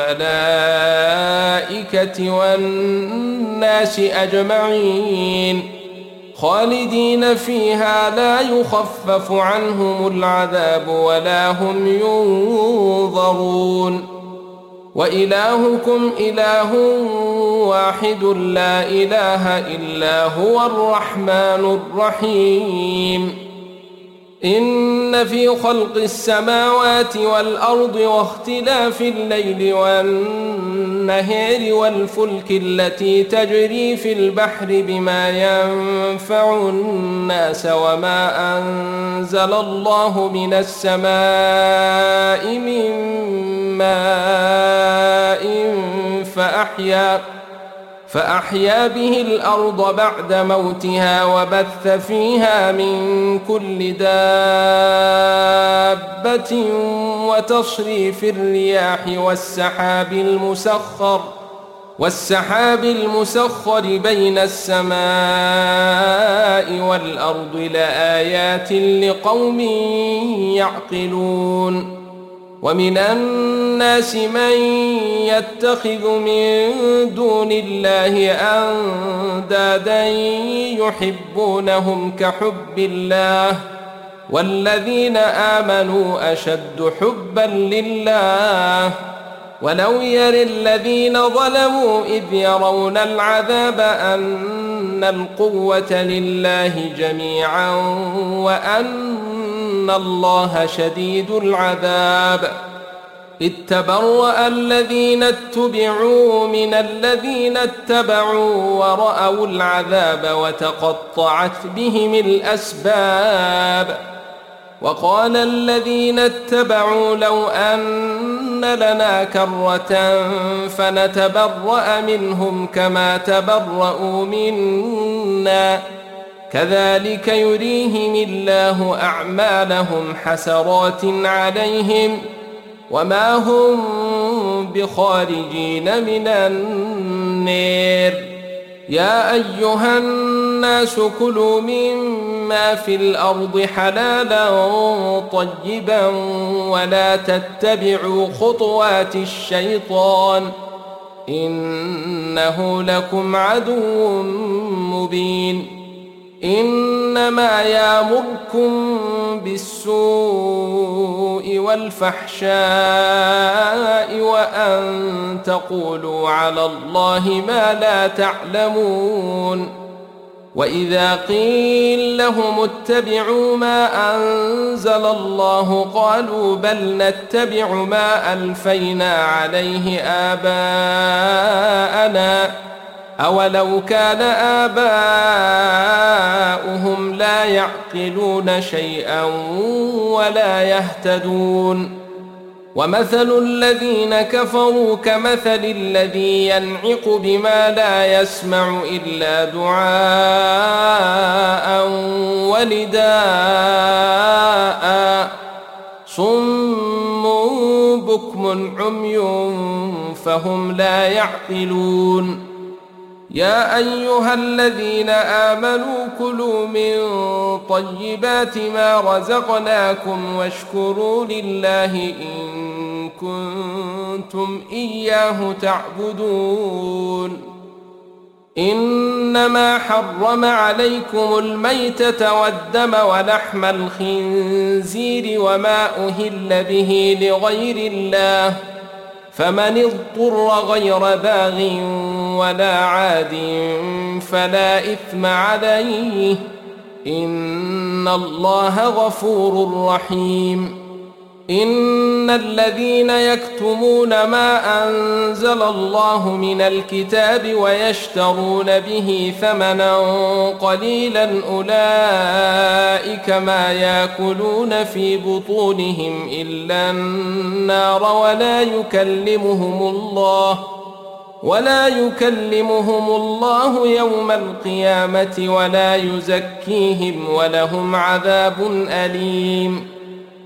والملائكة والناس أجمعين خالدين فيها لا يخفف عنهم العذاب ولا هم ينظرون وإلهكم إله واحد لا إله إلا هو الرحمن الرحيم إن في خلق السماوات والأرض واختلاف الليل والنهار والفلك التي تجري في البحر بما ينفع الناس وما أنزل الله من السماء من ماء فأحيا به الأرض بعد موتها وبث فيها من كل دابة وتصريف الرياح والسحاب المسخر بين السماء والأرض لآيات لقوم يعقلون ومن الناس من يتخذ من دون الله أندادا يحبونهم كحب الله والذين آمنوا أشد حبا لله ولو يرى الذين ظلموا إذ يرون العذاب أن القوة لله جميعا وأن الله شديد العذاب إذ تبرأ الذين اتبعوا من الذين اتبعوا ورأوا العذاب وتقطعت بهم الأسباب وقال الذين اتبعوا لو أن لنا كرة فنتبرأ منهم كما تبرأوا منا كذلك يريهم الله أعمالهم حسرات عليهم وما هم بخارجين من النار. يا أيها الناس كلوا مما في الأرض حلالا طيبا ولا تتبعوا خطوات الشيطان إنه لكم عدو مبين. إنما يأمركم بالسوء والفحشاء وأن تقولوا على الله ما لا تعلمون. وإذا قيل لهم اتبعوا ما أنزل الله قالوا بل نتبع ما ألفينا عليه آباءنا أولو كان آباؤهم لا يعقلون شيئا ولا يهتدون. ومثل الذين كفروا كمثل الذي ينعق بما لا يسمع إلا دعاء ونداء صم بكم عمي فهم لا يعقلون. يا أيها الذين آمنوا كلوا من طيبات ما رزقناكم واشكروا لله إن كنتم إياه تعبدون. إنما حرم عليكم الميتة والدم ولحم الخنزير وما أهل به لغير الله فمن اضطر غير باغ ولا عاد فلا إثم عليه إن الله غفور رحيم. إن الذين يكتمون ما أنزل الله من الكتاب ويشترون به ثمنا قليلا أولئك ما يأكلون في بطونهم إلا النار ولا يكلمهم الله يوم القيامة ولا يزكيهم ولهم عذاب أليم.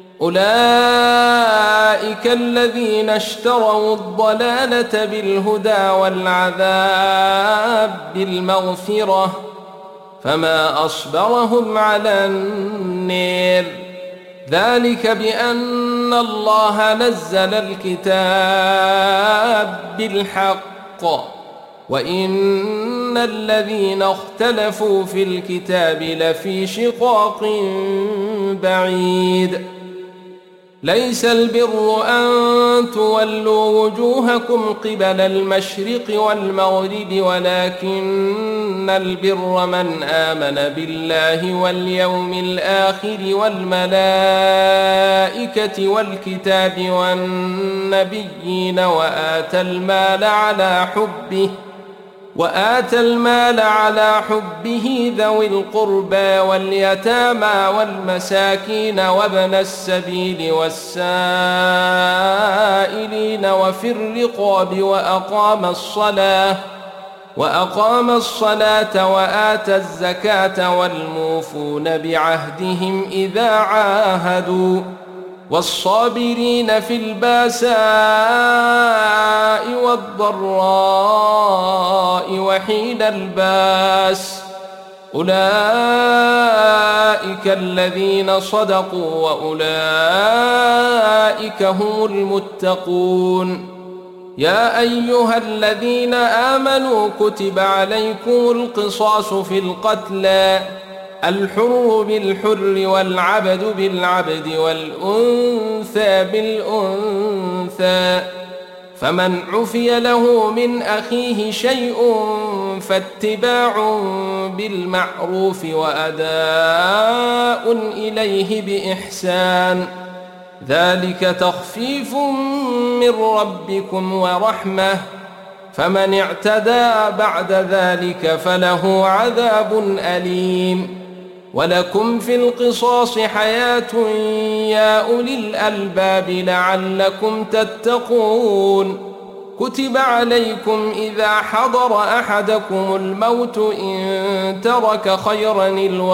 أولئك الذين اشتروا الضلالة بالهدى والعذاب بالمغفرة فما أصبرهم على النار. ذلك بأن الله نزل الكتاب بالحق وإن الذين اختلفوا في الكتاب لفي شقاق بعيد. ليس البر أن تولوا وجوهكم قبل المشرق والمغرب ولكن البر من آمن بالله واليوم الآخر والملائكة والكتاب والنبيين وآتى المال على حبه ذوي القربى واليتامى والمساكين وابن السبيل والسائلين وفي الرقاب وأقام الصلاة وآتى الزكاة والموفون بعهدهم إذا عاهدوا والصابرين في الباساء والضراء وحين الباس أولئك الذين صدقوا وأولئك هم المتقون. يا أيها الذين آمنوا كتب عليكم القصاص في القتلى الحر بالحر والعبد بالعبد والأنثى بالأنثى فمن عفي له من أخيه شيء فاتباع بالمعروف وأداء إليه بإحسان ذلك تخفيف من ربكم ورحمة فمن اعتدى بعد ذلك فله عذاب أليم. ولكم في القصاص حياة يا أولي الألباب لعلكم تتقون. كتب عليكم إذا حضر أحدكم الموت إن ترك خيرا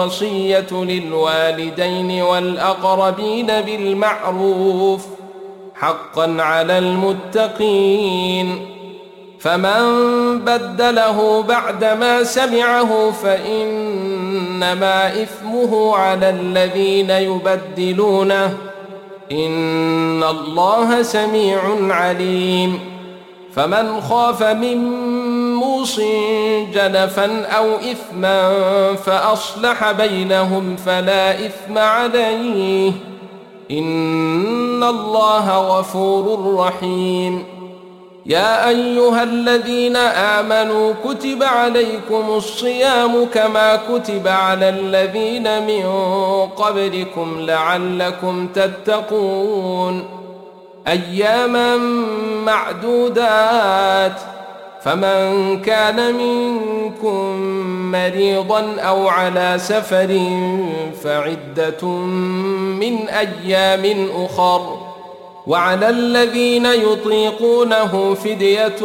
الوصية للوالدين والأقربين بالمعروف حقا على المتقين. فمن بدله بعدما سمعه فإنما إثمه على الذين يبدلونه، إن الله سميع عليم. فمن خاف من موص جنفا أو إثما فأصلح بينهم فلا إثم عليه، إن الله غفور رحيم. يا أيها الذين آمنوا كتب عليكم الصيام كما كتب على الذين من قبلكم لعلكم تتقون، أياما معدودات، فمن كان منكم مريضا أو على سفر فعدة من أيام أخر، وعلى الذين يطيقونه فدية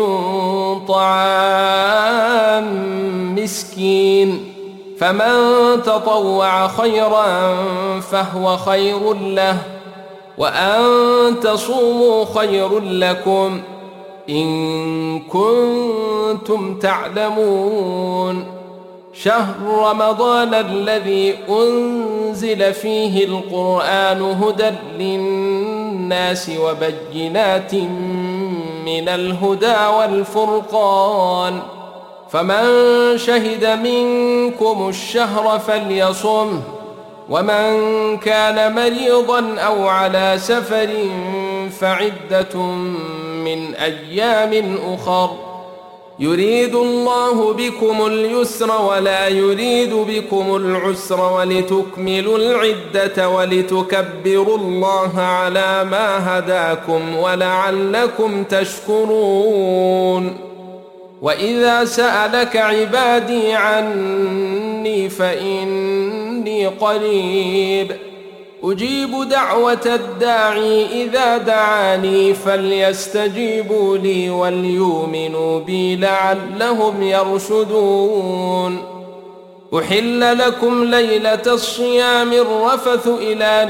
طعام مسكين، فمن تطوع خيرا فهو خير له، وأن تصوموا خير لكم إن كنتم تعلمون. شهر رمضان الذي أنزل فيه القرآن هدى للناس وبينات من الهدى والفرقان، فمن شهد منكم الشهر فليصمه، ومن كان مريضا أو على سفر فعدة من أيام أخر، يريد الله بكم اليسر ولا يريد بكم العسر ولتكملوا العدة ولتكبروا الله على ما هداكم ولعلكم تشكرون. وإذا سألك عبادي عني فإني قريب أجيب دعوة الداعي إذا دعاني فليستجيبوا لي وليؤمنوا بي لعلهم يرشدون. أحل لكم ليلة الصيام الرفث إلى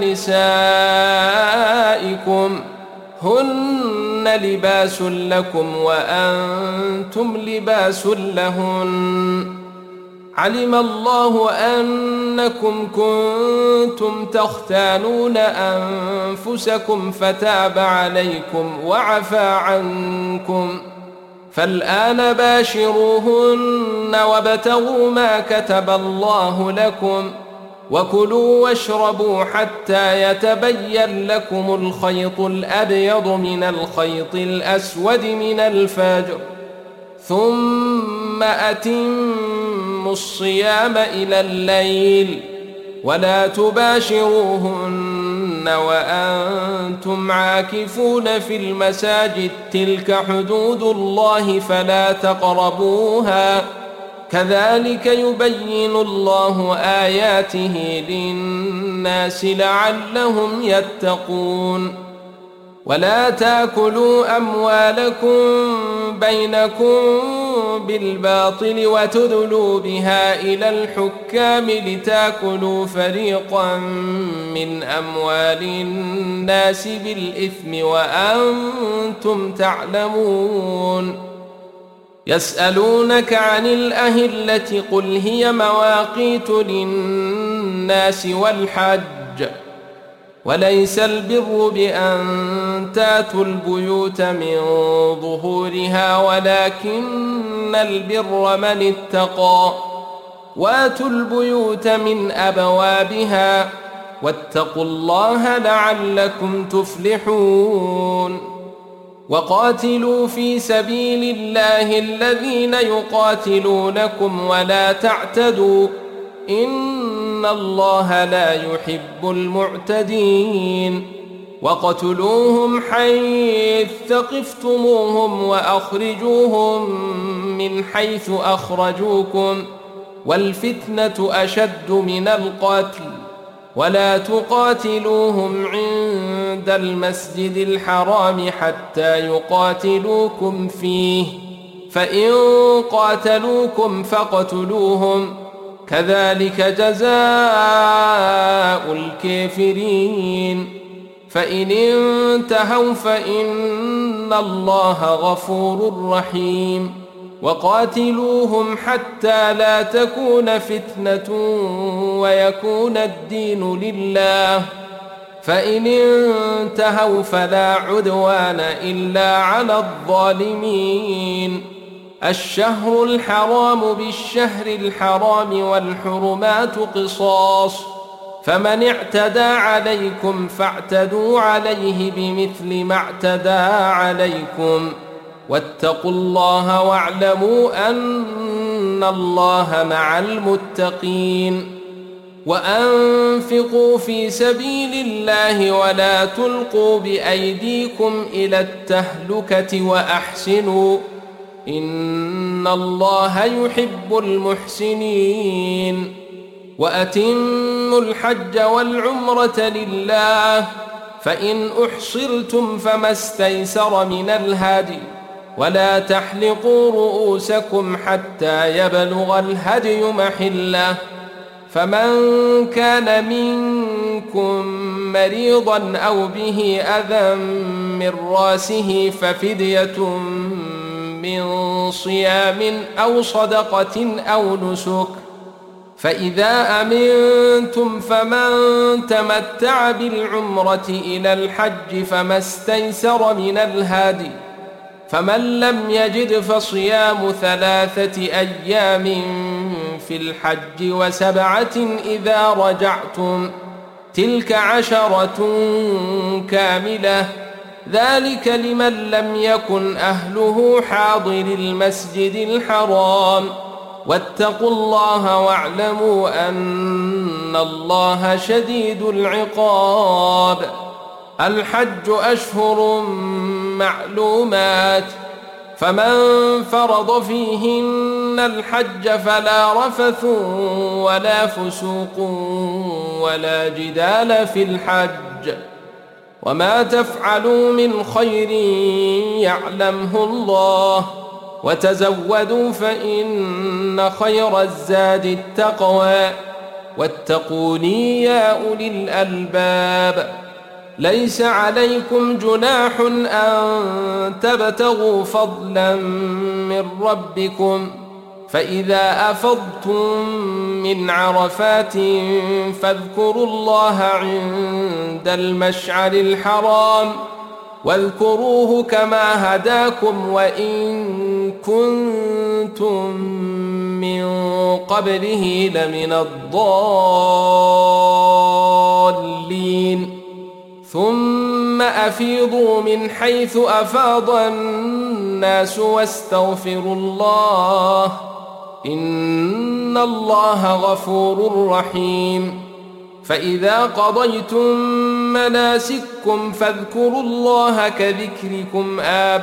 نسائكم هن لباس لكم وأنتم لباس لهن، علم الله أنكم كنتم تختانون أنفسكم فتاب عليكم وعفى عنكم، فالآن باشروهن وابتغوا ما كتب الله لكم، وكلوا واشربوا حتى يتبين لكم الخيط الأبيض من الخيط الأسود من الفجر، ثم أتموا الصيام إلى الليل، ولا تباشروهن وأنتم عاكفون في المساجد، تلك حدود الله فلا تقربوها، كذلك يبين الله آياته للناس لعلهم يتقون. ولا تأكلوا أموالكم بينكم بالباطل وتدلوا بها إلى الحكام لتأكلوا فريقا من أموال الناس بالإثم وأنتم تعلمون. يسألونك عن الأهلة قل هي مواقيت للناس والحج، وليس البر بأن تاتوا البيوت من ظهورها ولكن البر من اتقى، واتوا البيوت من أبوابها واتقوا الله لعلكم تفلحون. وقاتلوا في سبيل الله الذين يقاتلونكم ولا تعتدوا إن الله لا يحب المعتدين. وقتلوهم حيث ثقفتموهم وأخرجوهم من حيث أخرجوكم، والفتنة أشد من القتل، ولا تقاتلوهم عند المسجد الحرام حتى يقاتلوكم فيه، فإن قاتلوكم فاقتلوهم، كذلك جزاء الكافرين. فإن انتهوا فإن الله غفور رحيم وقاتلوهم حتى لا تكون فتنة ويكون الدين لله فإن انتهوا فلا عدوان إلا على الظالمين الشهر الحرام بالشهر الحرام والحرمات قصاص فمن اعتدى عليكم فاعتدوا عليه بمثل ما اعتدى عليكم واتقوا الله واعلموا أن الله مع المتقين وأنفقوا في سبيل الله ولا تلقوا بأيديكم إلى التهلكة وأحسنوا إن الله يحب المحسنين وأتموا الحج والعمرة لله فإن أحصرتم فما استيسر من الهدي ولا تحلقوا رؤوسكم حتى يبلغ الهدي محله فمن كان منكم مريضا أو به أذى من راسه ففدية من صيام أو صدقة أو نسك فإذا أمنتم فمن تمتع بالعمرة إلى الحج فما استيسر من الهدي فمن لم يجد فصيام 3 أيام في الحج و7 إذا رجعتم تلك 10 كاملة ذلك لمن لم يكن أهله حاضر المسجد الحرام واتقوا الله واعلموا أن الله شديد العقاب الحج أشهر معلومات فمن فرض فيهن الحج فلا رفث ولا فسوق ولا جدال في الحج وما تفعلوا من خير يعلمه الله وتزودوا فإن خير الزاد التقوى واتقوني يا أولي الألباب ليس عليكم جناح أن تبتغوا فضلا من ربكم فإذا أفضتم من عرفات فاذكروا الله عند المشعر الحرام واذكروه كما هداكم وإن كنتم من قبله لمن الضالين ثم أفيضوا من حيث أفاض الناس واستغفروا الله إن الله غفور رحيم فإذا قضيتم مناسككم فاذكروا الله كذكركم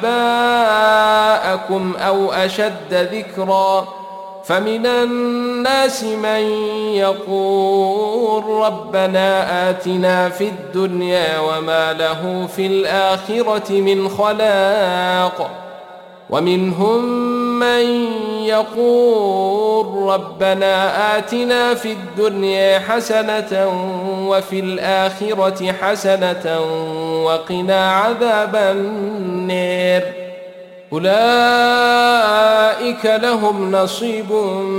آباءكم أو أشد ذكرا فمن الناس من يقول ربنا آتنا في الدنيا وما له في الآخرة من خلاق ومنهم من يقول ربنا آتنا في الدنيا حسنة وفي الآخرة حسنة وقنا عذاب النار أولئك لهم نصيب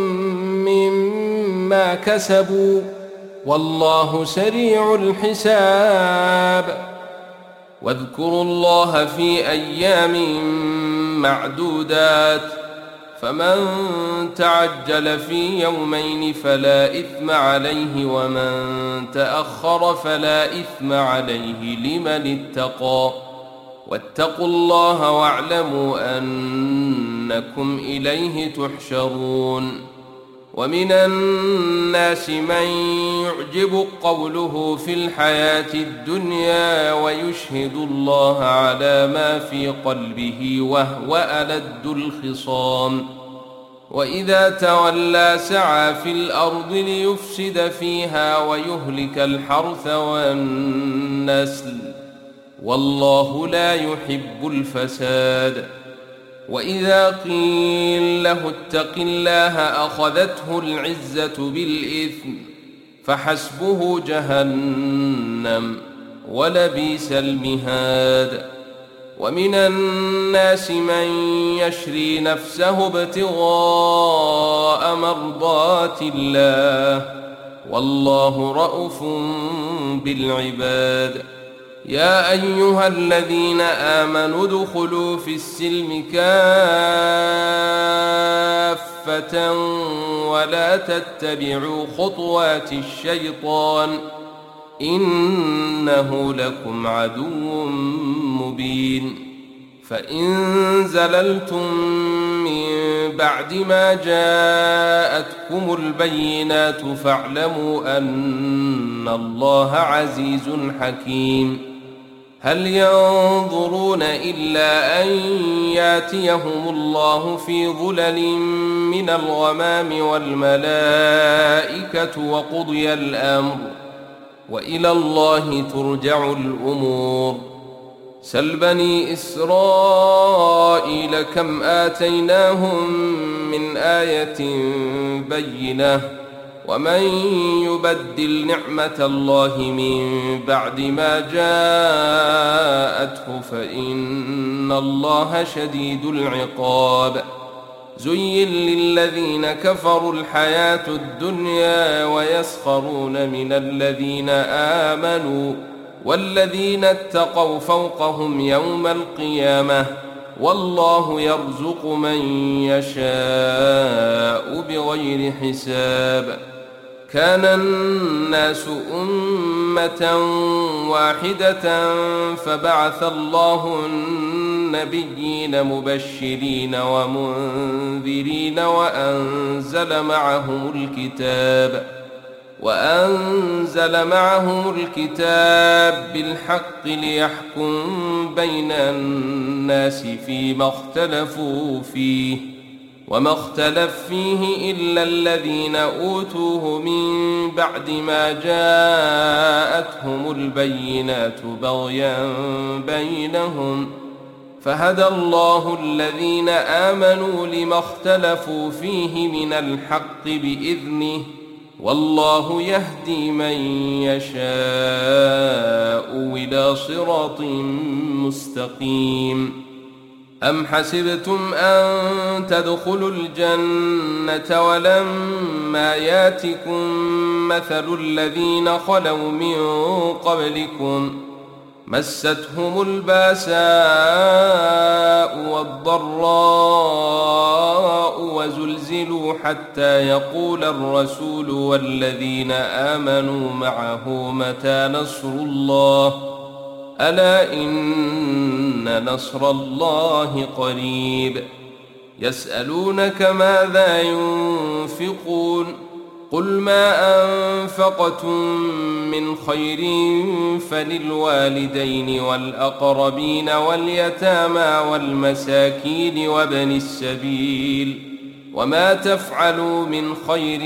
مما كسبوا والله سريع الحساب واذكروا الله في أيام معدودات فمن تعجل في يومين فلا إثم عليه ومن تأخر فلا إثم عليه لمن اتقى واتقوا الله واعلموا أنكم إليه تحشرون ومن الناس من يعجب قوله في الحياة الدنيا ويشهد الله على ما في قلبه وهو ألد الخصام وإذا تولى سعى في الأرض ليفسد فيها ويهلك الحرث والنسل والله لا يحب الفساد وإذا قيل له اتق الله أخذته العزة بالإثم فحسبه جهنم ولبئس المهاد. ومن الناس من يشري نفسه ابتغاء مرضات الله والله رءوف بالعباد. يا أيها الذين آمنوا ادخلوا في السلم كافة ولا تتبعوا خطوات الشيطان إنه لكم عدو مبين. فإن زللتم من بعد ما جاءتكم البينات فاعلموا أن الله عزيز حكيم. هل ينظرون إلا أن ياتيهم الله في ظلل من الغمام والملائكة وقضي الأمر وإلى الله ترجع الأمور. سل بني إسرائيل كم آتيناهم من آية بينة ومن يبدل نعمة الله من بعد ما جاءته فإن الله شديد العقاب. زين للذين كفروا الحياة الدنيا ويسخرون من الذين آمنوا والذين اتقوا فوقهم يوم القيامة والله يرزق من يشاء بغير حساب. كان الناس أمة واحدة فبعث الله النبيين مبشرين ومنذرين وأنزل معهم الكتاب بالحق ليحكم بين الناس فيما اختلفوا فيه وما اختلف فيه إلا الذين أوتوه من بعد ما جاءتهم البينات بغيا بينهم فهدى الله الذين آمنوا لما اختلفوا فيه من الحق بإذنه والله يهدي من يشاء إلى صراط مستقيم. أم حسبتم أن تدخلوا الجنة ولما ياتكم مثل الذين خلوا من قبلكم مستهم الباساء والضراء وزلزلوا حتى يقول الرسول والذين آمنوا معه متى نصر الله ألا إن نصر الله قريب. يسألونك ماذا ينفقون قل ما أنفقتم من خير فللوالدين والأقربين واليتامى والمساكين وابن السبيل وما تفعلوا من خير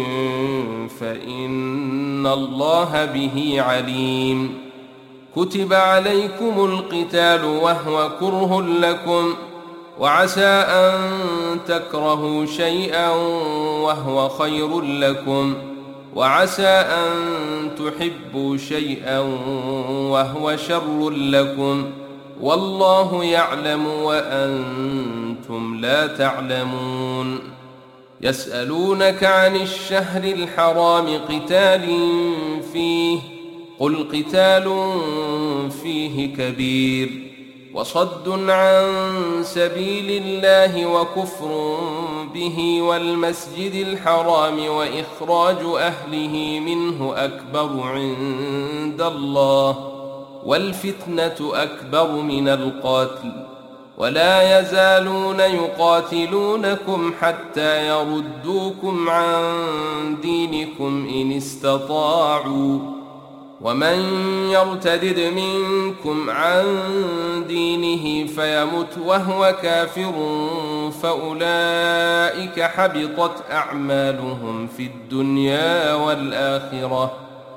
فإن الله به عليم. كتب عليكم القتال وهو كره لكم وعسى أن تكرهوا شيئا وهو خير لكم وعسى أن تحبوا شيئا وهو شر لكم والله يعلم وأنتم لا تعلمون. يسألونك عن الشهر الحرام قتال فيه قل قتال فيه كبير وصد عن سبيل الله وكفر به والمسجد الحرام وإخراج أهله منه أكبر عند الله والفتنة أكبر من القتل ولا يزالون يقاتلونكم حتى يردوكم عن دينكم إن استطاعوا ومن يرتدد منكم عن دينه فيمت وهو كافر فأولئك حبطت أعمالهم في الدنيا والآخرة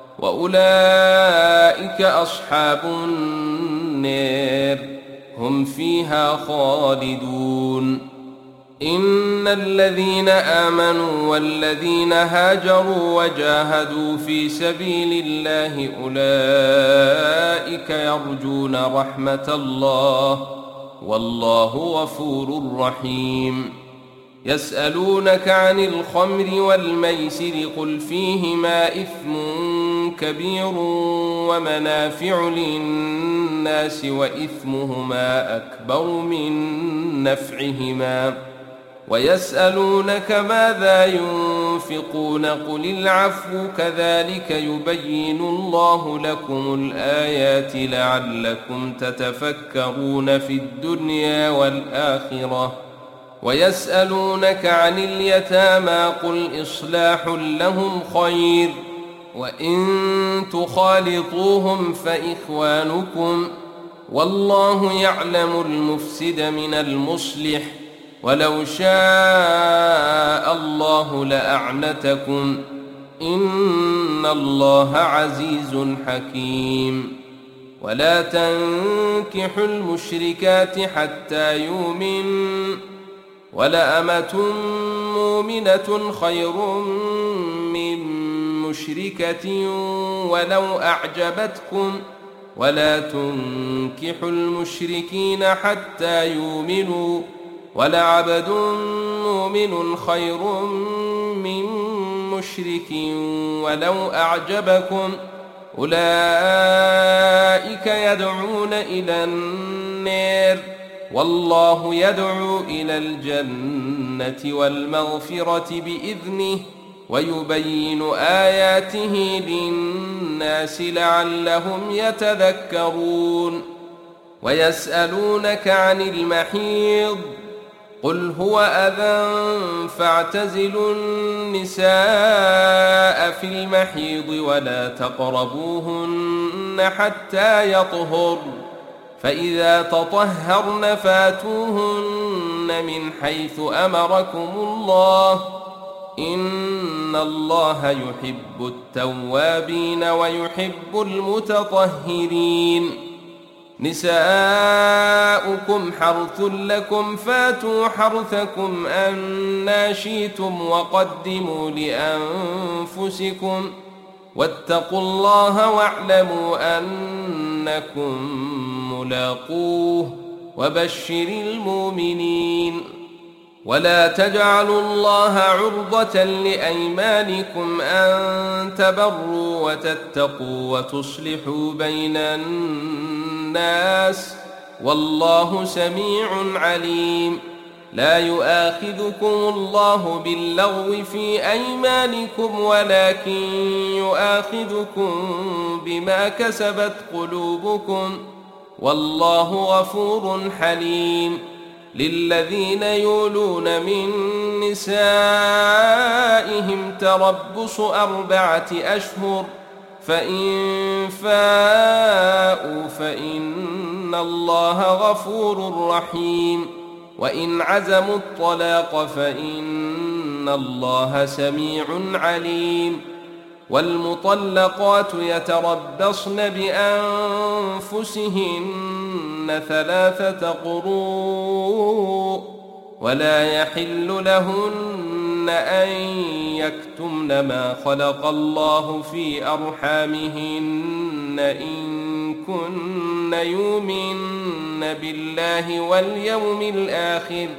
وأولئك أصحاب النار هم فيها خالدون. إن الذين آمنوا والذين هاجروا وجاهدوا في سبيل الله أولئك يرجون رحمة الله والله غفور رحيم. يسألونك عن الخمر والميسر قل فيهما إثم كبير ومنافع للناس وإثمهما أكبر من نفعهما ويسألونك ماذا ينفقون قل العفو كذلك يبين الله لكم الآيات لعلكم تتفكرون في الدنيا والآخرة. ويسألونك عن اليتامى قل إصلاح لهم خير وإن تخالطوهم فإخوانكم والله يعلم المفسد من المصلح ولو شاء الله لأعنتكم إن الله عزيز حكيم. ولا تنكحوا المشركات حتى يؤمنوا ولأمة مؤمنة خير من مشركة ولو أعجبتكم ولا تنكحوا المشركين حتى يؤمنوا ولعبد مؤمن خير من مشرك ولو أعجبكم أولئك يدعون إلى النار والله يدعو إلى الجنة والمغفرة بإذنه ويبين آياته للناس لعلهم يتذكرون. ويسألونك عن المحيض قل هو أذى فاعتزلوا النساء في المحيض ولا تقربوهن حتى يطهرن فإذا تطهرن فاتوهن من حيث أمركم الله إن الله يحب التوابين ويحب المتطهرين. نساؤكم حرث لكم فاتوا حرثكم أنى شئتم وقدموا لأنفسكم واتقوا الله واعلموا أنكم ملاقوه وبشر المؤمنين. ولا تجعلوا الله عرضة لأيمانكم أن تبروا وتتقوا وتصلحوا بين الناس والله سميع عليم. لا يؤاخذكم الله باللغو في أيمانكم ولكن يؤاخذكم بما كسبت قلوبكم والله غفور حليم. للذين يولون من نسائهم تربص 4 أشهر فإن فاءوا فإن الله غفور رحيم. وإن عزموا الطلاق فإن الله سميع عليم. والمطلقات يتربصن بأنفسهن 3 قروء ولا يحل لهن أن يكتمن ما خلق الله في أرحامهن إن كن يؤمن بالله واليوم الآخر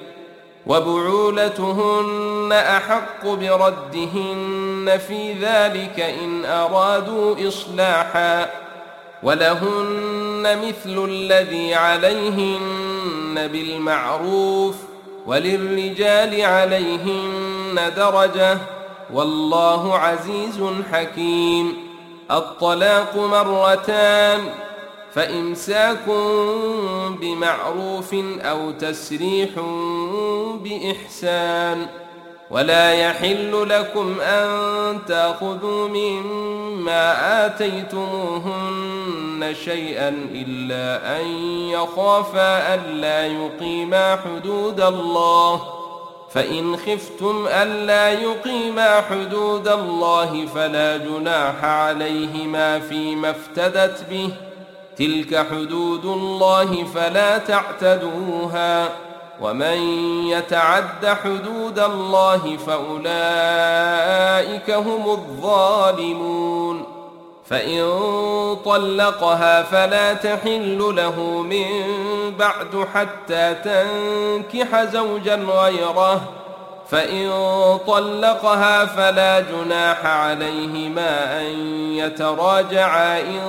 وبعولتهن أحق بردهن في ذلك إن أرادوا إصلاحا ولهن مثل الذي عليهن بالمعروف وللرجال عليهن درجة والله عزيز حكيم. الطلاق 2 فإمساك بمعروف أو تسريح بإحسان. ولا يحل لكم أن تأخذوا مما آتيتموهن شيئا إلا أن يخافا ألا يقيما حدود الله فإن خفتم ألا يقيما حدود الله فلا جناح عليهما فيما افتدت به تلك حدود الله فلا تعتدوها ومن يتعد حدود الله فأولئك هم الظالمون. فإن طلقها فلا تحل له من بعد حتى تنكح زوجا غيره، فإن طلقها فلا جناح عليهما أن يتراجعا إن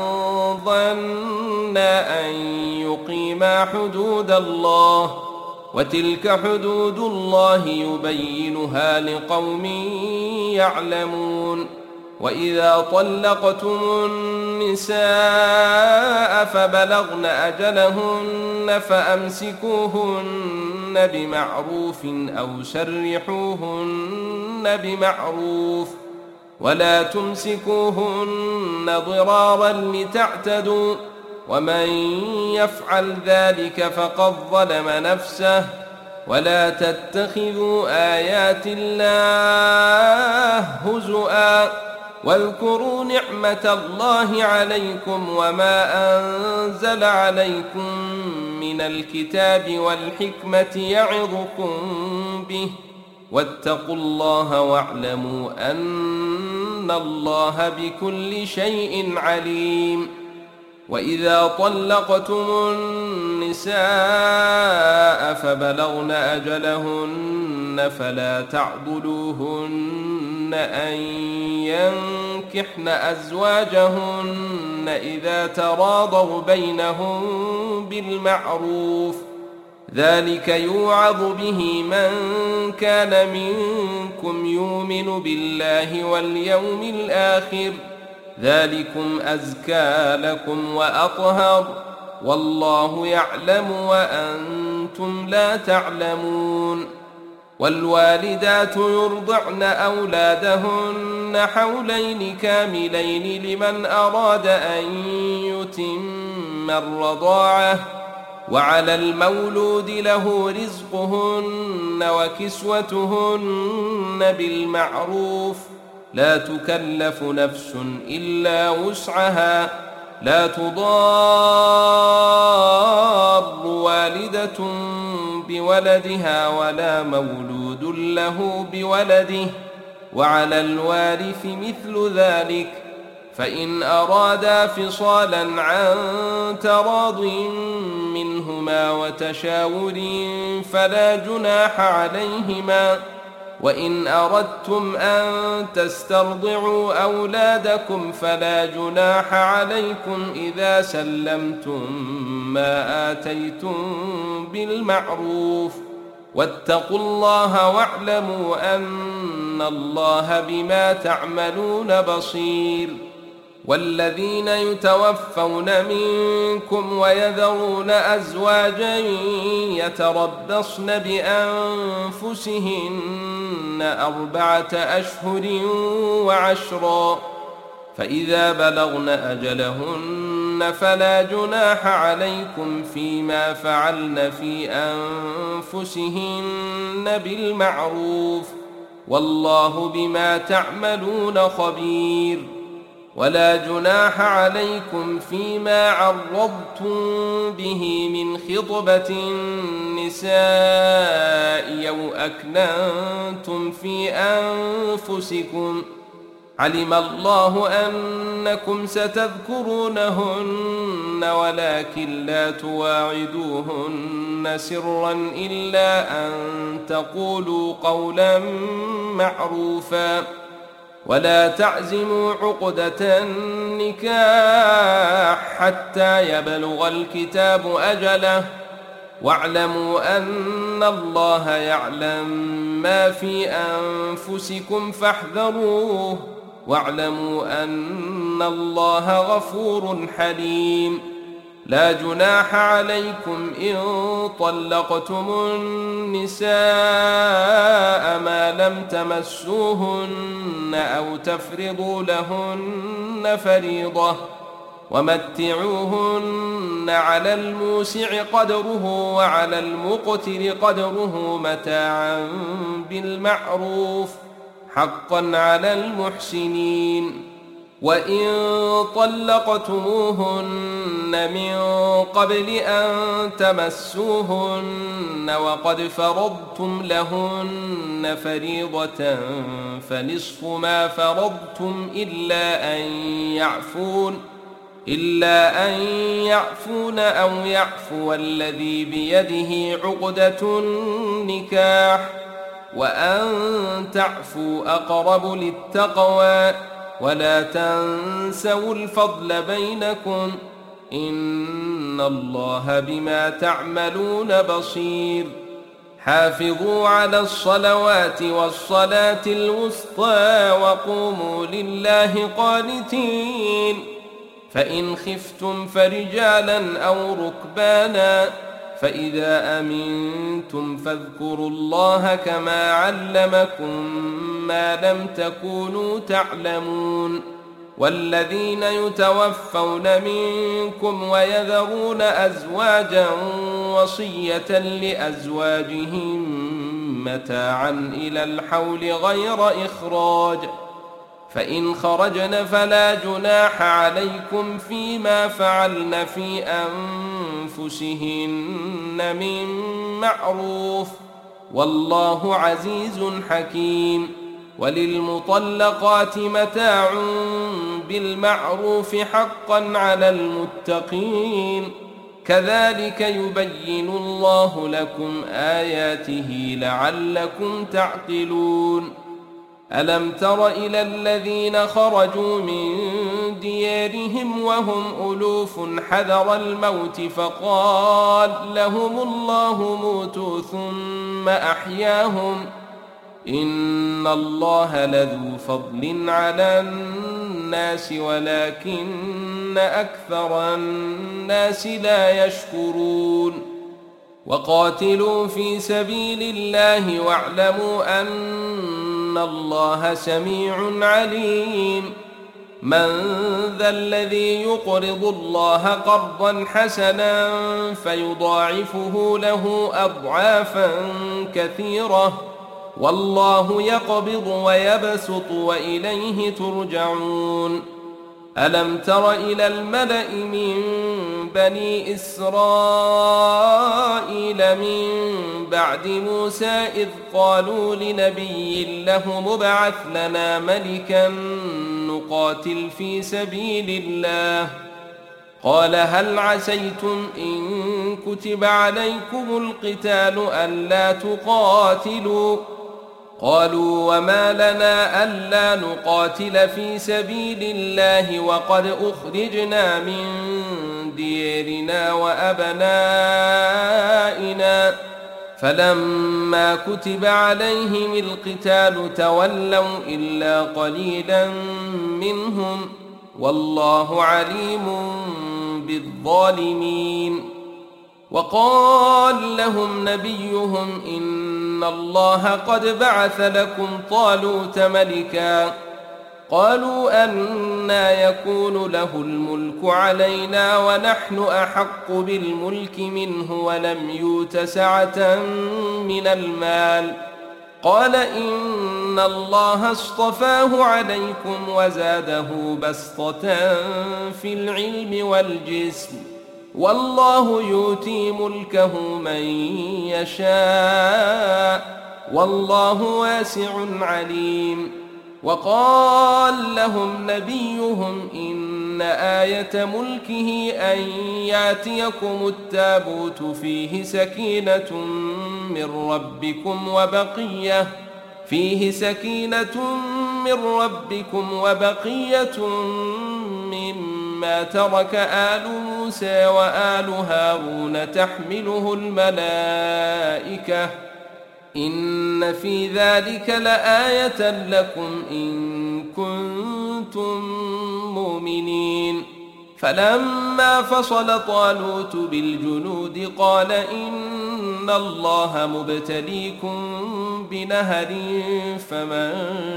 ظنا أن يقيما حدود الله، وتلك حدود الله يبينها لقوم يعلمون. وإذا طلقتم النساء فبلغن أجلهن فأمسكوهن بمعروف أو سرحوهن بمعروف، ولا تمسكوهن ضرارا لتعتدوا، ومن يفعل ذلك فقد ظلم نفسه. ولا تتخذوا آيات الله هزؤا، واذكروا نعمة الله عليكم وما أنزل عليكم من الكتاب والحكمة يعظكم به، واتقوا الله واعلموا أن الله بكل شيء عليم. وإذا طلقتم النساء فبلغن أجلهن فلا تعضلوهن أن ينكحن أزواجهن إذا تراضوا بينهم بالمعروف، ذلك يوعظ به من كان منكم يؤمن بالله واليوم الآخر، ذلكم أزكى لكم وأطهر، والله يعلم وأنتم لا تعلمون. والوالدات يرضعن أولادهن حولين كاملين لمن أراد أن يتم الرضاعة، وعلى المولود له رزقهن وكسوتهن بالمعروف، لا تكلف نفس إلا وسعها، لا تضار والدة بولدها ولا مولود له بولده، وعلى الوارث مثل ذلك، فإن أرادا فصالا عن تراض منهما وتشاور فلا جناح عليهما. وإن أردتم أن تسترضعوا أولادكم فلا جناح عليكم إذا سلمتم ما آتيتم بالمعروف، واتقوا الله واعلموا أن الله بما تعملون بصير. والذين يتوفون منكم ويذرون أزواجا يتربصن بأنفسهن 4 أشهر وعشرا، فإذا بلغن أجلهن فلا جناح عليكم فيما فعلن في أنفسهن بالمعروف، والله بما تعملون خبير. ولا جناح عليكم فيما عرضتم به من خطبة النساء أو أكننتم في أنفسكم، علم الله أنكم ستذكرونهن ولكن لا تواعدوهن سرا إلا أن تقولوا قولا معروفا، ولا تعزموا عقدة النكاح حتى يبلغ الكتاب أجله، واعلموا أن الله يعلم ما في أنفسكم فاحذروه، واعلموا أن الله غفور حليم. لا جناح عليكم إن طلقتم النساء ما لم تمسوهن أو تفرضوا لهن فريضة، ومتعوهن على الموسع قدره وعلى المقتر قدره متاعا بالمعروف، حقا على المحسنين. وإن طلقتموهن من قبل أن تمسوهن وقد فرضتم لهن فريضة فنصف ما فرضتم إلا أن يعفون أو يعفو الذي بيده عقدة النكاح وأن تعفوا أقرب للتقوى ولا تنسوا الفضل بينكم إن الله بما تعملون بصير حافظوا على الصلوات والصلاة الوسطى وقوموا لله قانتين فإن خفتم فرجالا أو ركبانا فإذا أمنتم فاذكروا الله كما علمكم ما لم تكونوا تعلمون والذين يتوفون منكم ويذرون أزواجا وصية لأزواجهم متاعا إلى الحول غير إخراج فإن خرجن فلا جناح عليكم فيما فعلن في أنفسهن من معروف والله عزيز حكيم وللمطلقات متاع بالمعروف حقا على المتقين كذلك يبين الله لكم آياته لعلكم تعقلون ألم تر إلى الذين خرجوا من ديارهم وهم ألوف حذر الموت فقال لهم الله موتوا ثم أحياهم إن الله لذو فضل على الناس ولكن أكثر الناس لا يشكرون وقاتلوا في سبيل الله واعلموا أن الله سميع عليم من ذا الذي يقرض الله قرضا حسنا فيضاعفه له أضعافا كثيرة والله يقبض ويبسط وإليه ترجعون ألم تر إلى الملأ من بني إسرائيل من بعد موسى إذ قالوا لنبي له مبعث لنا ملكا نقاتل في سبيل الله قال هل عسيتم إن كتب عليكم القتال ألا تقاتلوا قالوا وما لنا ألا نقاتل في سبيل الله وقد أخرجنا من ديارنا وأبنائنا فلما كتب عليهم القتال تولوا إلا قليلا منهم والله عليم بالظالمين وقال لهم نبيهم إن الله قد بعث لكم طالوت ملكا قالوا أنى يكون له الملك علينا ونحن أحق بالملك منه ولم يؤت سعة من المال قال إن الله اصطفاه عليكم وزاده بسطة في العلم والجسم والله يؤتي ملكه من يشاء والله واسع عليم وقال لهم نبيهم إن آية ملكه أن ياتيكم التابوت فيه سكينة من ربكم وبقية مما ترك آل موسى وآل هارون تحمله الملائكة إن في ذلك لآية لكم إن كنتم مؤمنين فلما فصل طالوت بالجنود قال إن الله مبتليكم بنهر فمن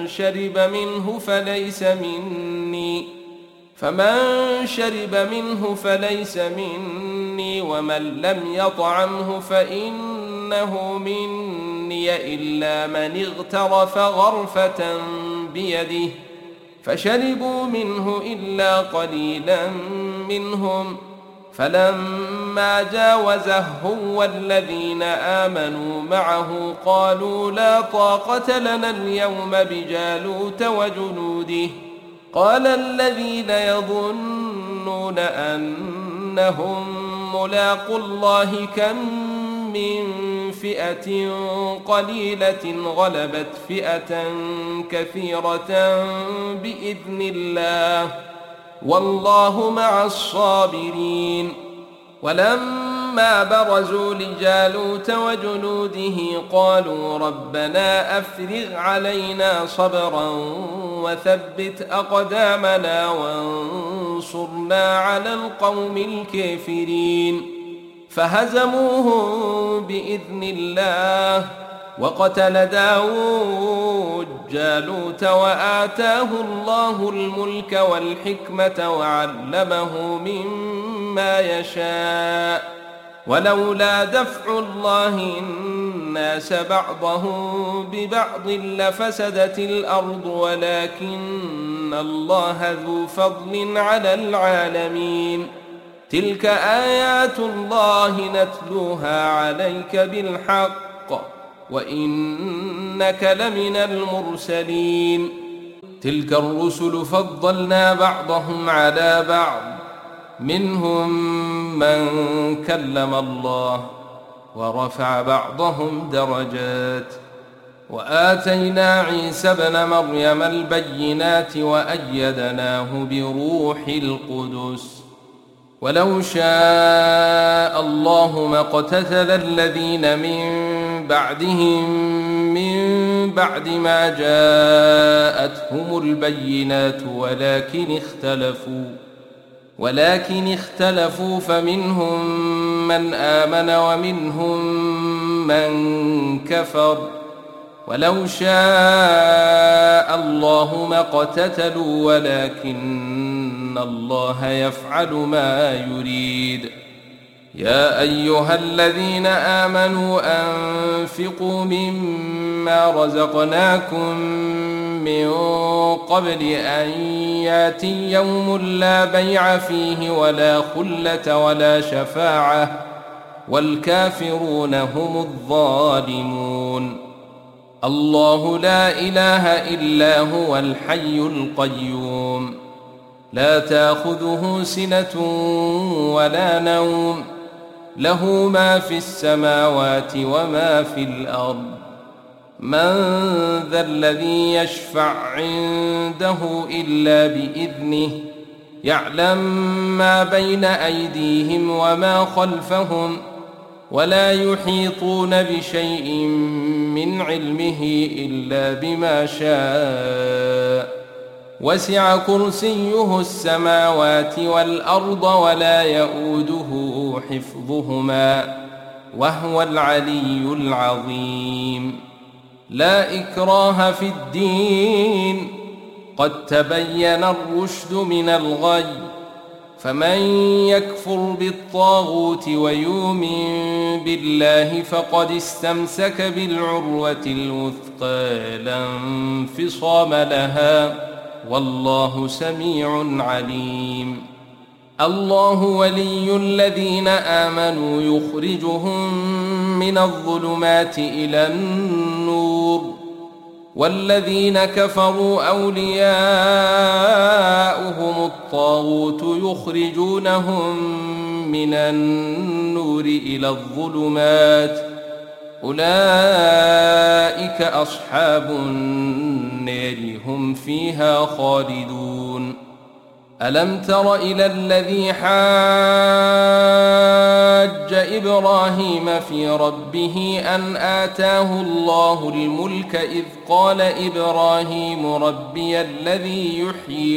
شرب منه فليس مني ومن لم يطعمه فإنه مني إلا من اغترف غرفة بيده فشربوا منه إلا قليلا منهم، فلما جاوزه هو والذين آمنوا معه قالوا لا طاقة لنا اليوم بجالوت وجنوده. قال الذين يظنون أنهم ملاقو الله كم من فئة قليلة غلبت فئة كثيرة بإذن الله والله مع الصابرين. ولما برزوا لجالوت وجنوده قالوا ربنا أفرغ علينا صبرا وثبت أقدامنا وانصرنا على القوم الكافرين. فهزموهم بإذن الله وقتل داود جالوت وآتاه الله الملك والحكمة وعلمه مما يشاء. ولولا دفع الله الناس بعضهم ببعض لفسدت الأرض ولكن الله ذو فضل على العالمين. تلك آيات الله نتلوها عليك بالحق وإنك لمن المرسلين. تلك الرسل فضلنا بعضهم على بعض منهم من كلم الله ورفع بعضهم درجات وآتينا عيسى ابن مريم البينات وأيدناه بروح القدس. ولو شاء الله ما اقتتل الذين من بعدهم من بعد ما جاءتهم البينات ولكن اختلفوا فمنهم من آمن ومنهم من كفر. ولو شاء الله ما اقتتلوا ولكن الله يفعل ما يريد. يا أيها الذين آمنوا أنفقوا مما رزقناكم من قبل أن يأتي يوم لا بيع فيه ولا خلة ولا شفاعة والكافرون هم الظالمون. الله لا إله إلا هو الحي القيوم لا تأخذه سنة ولا نوم له ما في السماوات وما في الأرض. من ذا الذي يشفع عنده إلا بإذنه يعلم ما بين أيديهم وما خلفهم ولا يحيطون بشيء من علمه إلا بما شاء. وسع كرسيه السماوات والأرض ولا يؤوده حفظهما وهو العلي العظيم. لا إكراه في الدين قد تبين الرشد من الغي. فمن يكفر بالطاغوت ويؤمن بالله فقد استمسك بالعروة الوثقى لا انفصام لها والله سميع عليم. الله ولي الذين آمنوا يخرجهم من الظلمات إلى النور والذين كفروا أولياؤهم الطاغوت يخرجونهم من النور إلى الظلمات أولئك أصحاب النار هم فيها خالدون. ألم تر إلى الذي حاج إبراهيم في ربه أن آتاه الله الملك إذ قال إبراهيم ربي الذي يحيي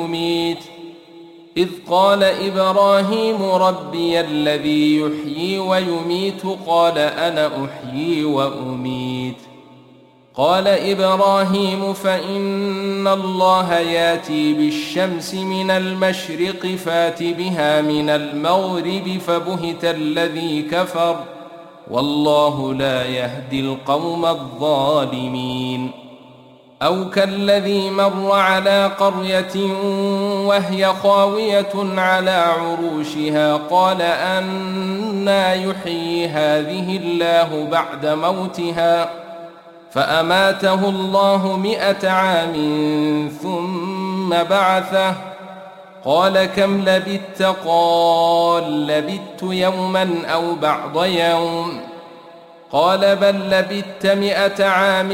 ويميت قال أنا أحيي وأميت. قال إبراهيم فإن الله ياتي بالشمس من المشرق فات بها من المغرب فبهت الذي كفر والله لا يهدي القوم الظالمين. أو كالذي مر على قرية وهي خاوية على عروشها قال أنى يحيي هذه الله بعد موتها فأماته الله 100 عام ثم بعثه قال كم لبثت قال لبثت يوما أو بعض يوم قال بل لبثت 100 عام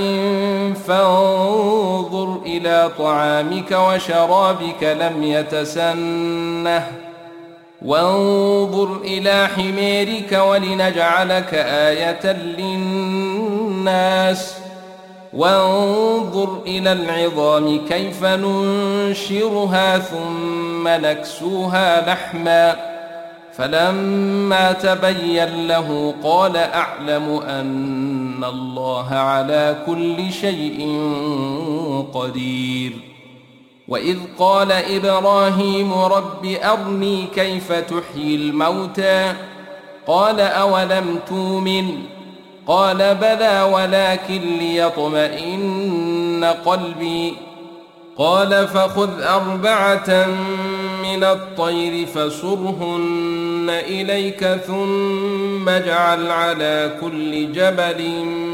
فانظر إلى طعامك وشرابك لم يتسنه وانظر إلى حميرك ولنجعلك آية للناس وانظر إلى العظام كيف ننشرها ثم نكسوها لحما فلما تبين له قال أعلم أن الله على كل شيء قدير وإذ قال إبراهيم رب أرني كيف تحيي الموتى قال أولم تؤمن قال بلى ولكن ليطمئن قلبي قال فخذ 4 من الطير فصرهن إليك ثم اجعل على كل جبل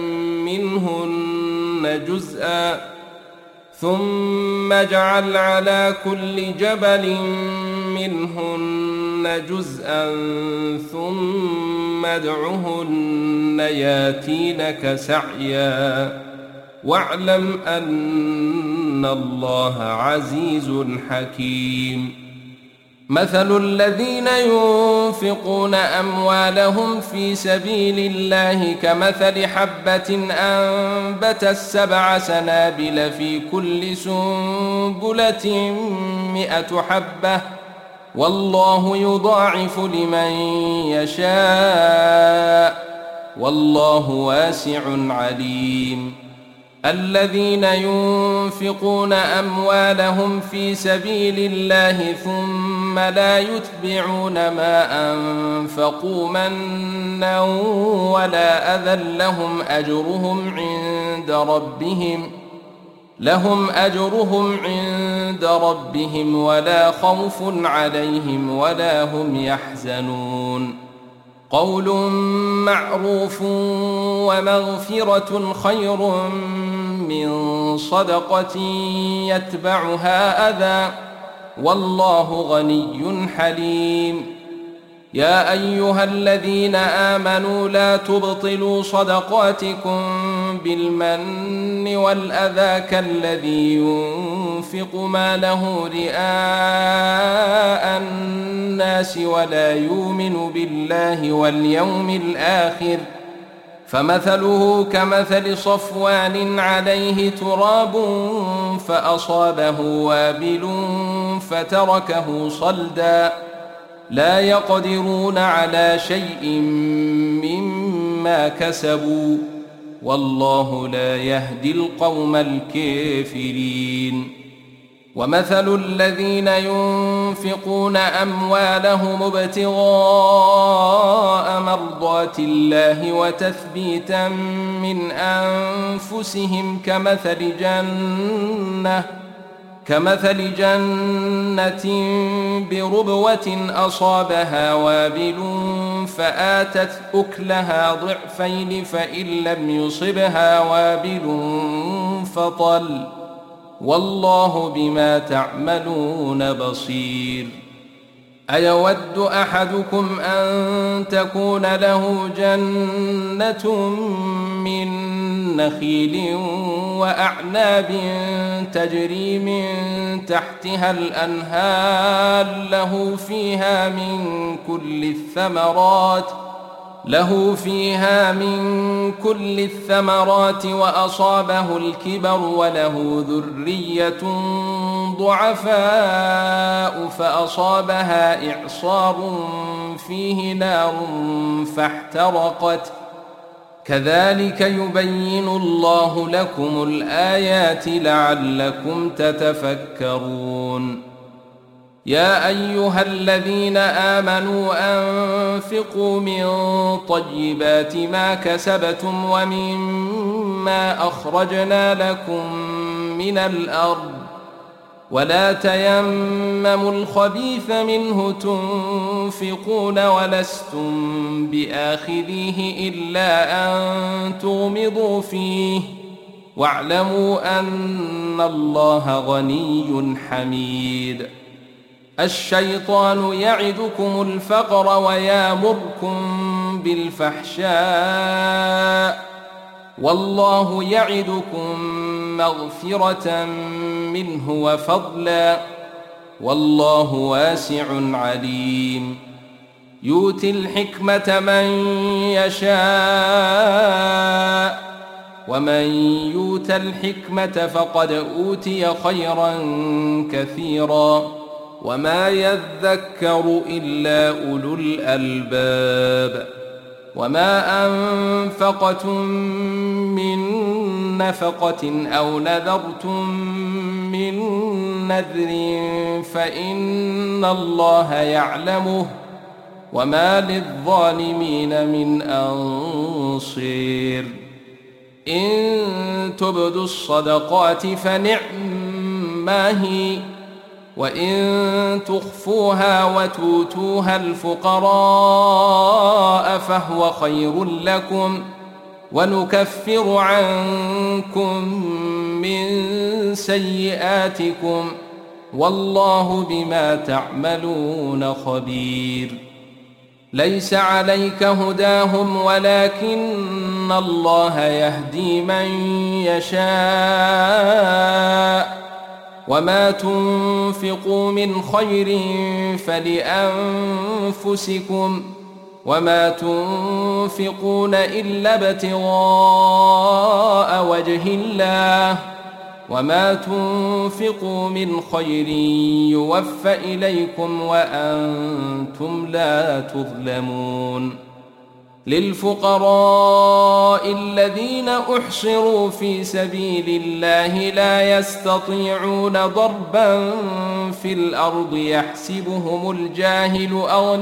منهن جزءا ثم ادعهن ياتينك سعيا واعلم أن الله عزيز حكيم مثل الذين ينفقون أموالهم في سبيل الله كمثل حبة أنبتت 7 سنابل في كل سنبلة 100 حبة والله يضاعف لمن يشاء والله واسع عليم الذين ينفقون أموالهم في سبيل الله ثم لا يتبعون ما أنفقوا منا ولا أذى لهم أجرهم عند ربهم ولا خوف عليهم ولا هم يحزنون قول معروف ومغفرة خير من صدقة يتبعها أذى والله غني حليم يا أيها الذين آمنوا لا تبطلوا صدقاتكم بالمن والأذى كالذي ينفق ماله رئاء الناس ولا يؤمن بالله واليوم الآخر فمثله كمثل صفوان عليه تراب فأصابه وابل فتركه صلدا لا يقدرون على شيء مما كسبوا والله لا يهدي القوم الكافرين ومثل الذين ينفقون أموالهم ابتغاء مرضات الله وتثبيتا من أنفسهم كمثل جنة بربوة أصابها وابل فآتت أكلها ضعفين فإن لم يصبها وابل فطل والله بما تعملون بصير أيود أحدكم أن تكون له جنة من نخيل وأعناب تجري من تحتها الأنهار له فيها من كل الثمرات وأصابه الكبر وله ذرية ضعفاء فأصابها إعصار فيه نار فاحترقت كذلك يبين الله لكم الآيات لعلكم تتفكرون يا أيها الذين آمنوا أنفقوا من طيبات ما كسبتم ومما أخرجنا لكم من الأرض ولا تيمموا الخبيث منه تنفقون ولستم بآخذيه إلا أن تغمضوا فيه واعلموا أن الله غني حميد. الشيطان يعدكم الفقر ويامركم بالفحشاء والله يعدكم مغفرة منه وفضلا والله واسع عليم. يؤتي الحكمة من يشاء ومن يؤت الحكمة فقد أوتي خيرا كثيرا وما يذكر إلا أولو الألباب. وما أنفقتم من نفقة أو نذرتم من نذر فإن الله يعلمه وما للظالمين من أنصير. إن تبدوا الصدقات فنعما هي وإن تخفوها وتؤتوها الفقراء فهو خير لكم ونكفر عنكم من سيئاتكم والله بما تعملون خبير. ليس عليك هداهم ولكن الله يهدي من يشاء وما تنفقوا من خير فلأنفسكم وما تنفقون إلا ابتغاء وجه الله وما تنفقوا من خير يوفى إليكم وأنتم لا تظلمون. للفقراء الذين أحصروا في سبيل الله لا يستطيعون ضربا في الأرض يحسبهم الجاهل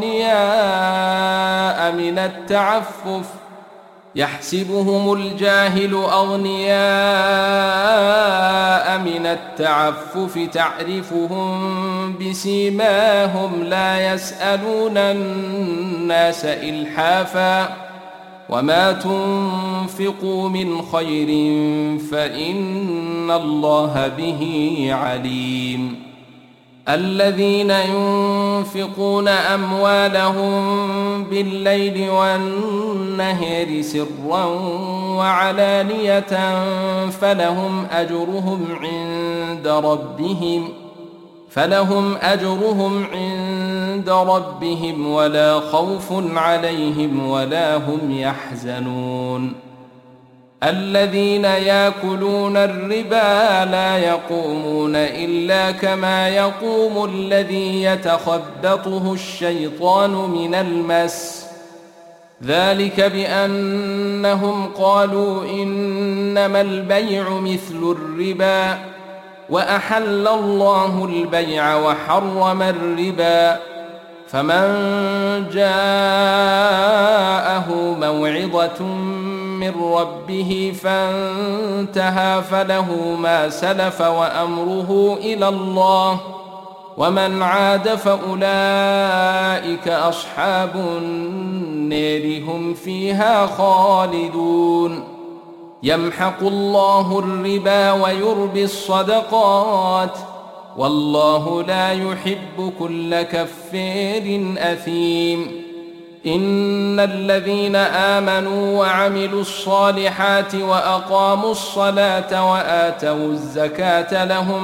أغنياء من التعفف تعرفهم بسيماهم لا يسألون الناس إلحافا وما تنفقوا من خير فإن الله به عليم. الذين ينفقون أموالهم بالليل والنهار سرا وعلانية فلهم أجرهم عند ربهم ولا خوف عليهم ولا هم يحزنون. الذين يأكلون الربا لا يقومون إلا كما يقوم الذي يتخبطه الشيطان من المس ذلك بأنهم قالوا إنما البيع مثل الربا وأحل الله البيع وحرم الربا فمن جاءه موعظة من ربه فانتهى فله ما سلف وأمره إلى الله ومن عاد فأولئك أصحاب النار هم فيها خالدون. يمحق الله الربا ويربي الصدقات والله لا يحب كل كفار أثيم. إن الذين آمنوا وعملوا الصالحات وأقاموا الصلاة وآتوا الزكاة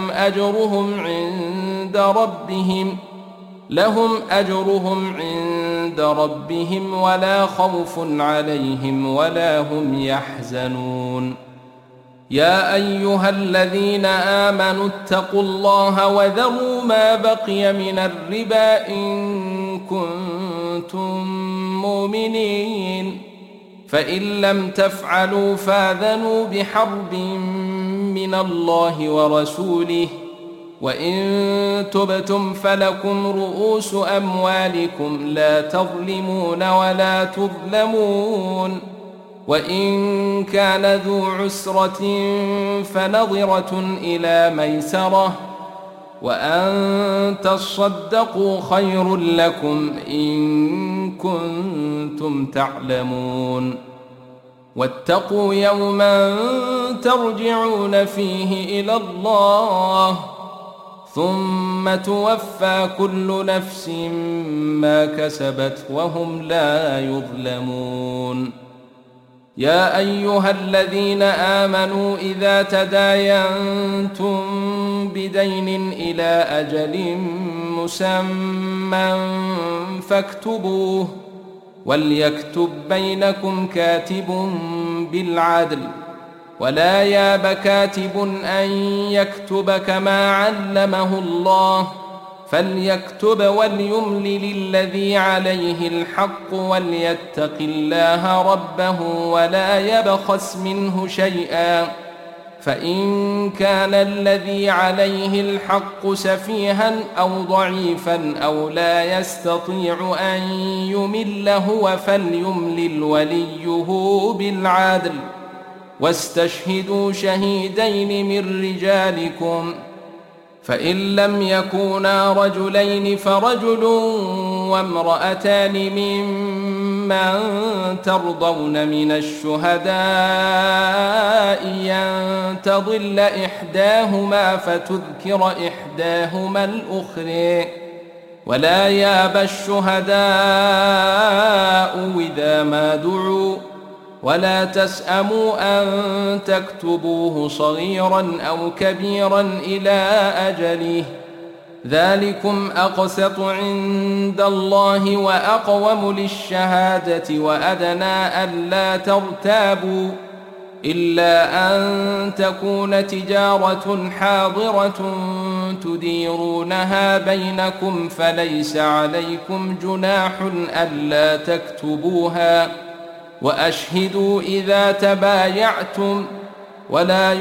لهم أجرهم عند ربهم ولا خوف عليهم ولا هم يحزنون. يا أيها الذين آمنوا اتقوا الله وذروا ما بقي من الربا إن كنتم مؤمنين فإن لم تفعلوا فاذنوا بحرب من الله ورسوله وإن تبتم فلكم رؤوس أموالكم لا تظلمون ولا تظلمون وإن كان ذو عسرة فنظرة إلى ميسرة وأن تصدقوا خير لكم إن كنتم تعلمون واتقوا يوما ترجعون فيه إلى الله ثم توفى كل نفس ما كسبت وهم لا يظلمون. يا أيها الذين آمنوا إذا تداينتم بدين إلى أجل مسمى فاكتبوه وليكتب بينكم كاتب بالعدل ولا ياب كاتب أن يكتب كما علمه الله فليكتب وليملل الذي عليه الحق وليتق الله ربه ولا يبخس منه شيئا فإن كان الذي عليه الحق سفيها أو ضعيفا أو لا يستطيع أن يمل هو فليملل وليه بالعدل واستشهدوا شهيدين من رجالكم فإن لم يكونا رجلين فرجل وامرأتان ممن ترضون من الشهداء أن تضل إحداهما فتذكر إحداهما الأخرى ولا ياب الشهداء إذا ما دعوا ولا تسأموا أن تكتبوه صغيرا أو كبيرا إلى أجله ذلكم أقسط عند الله وأقوم للشهادة وأدنى ألا ترتابوا إلا أن تكون تجارة حاضرة تديرونها بينكم فليس عليكم جناح ألا تكتبوها وأشهدوا إذا تبايعتم ولا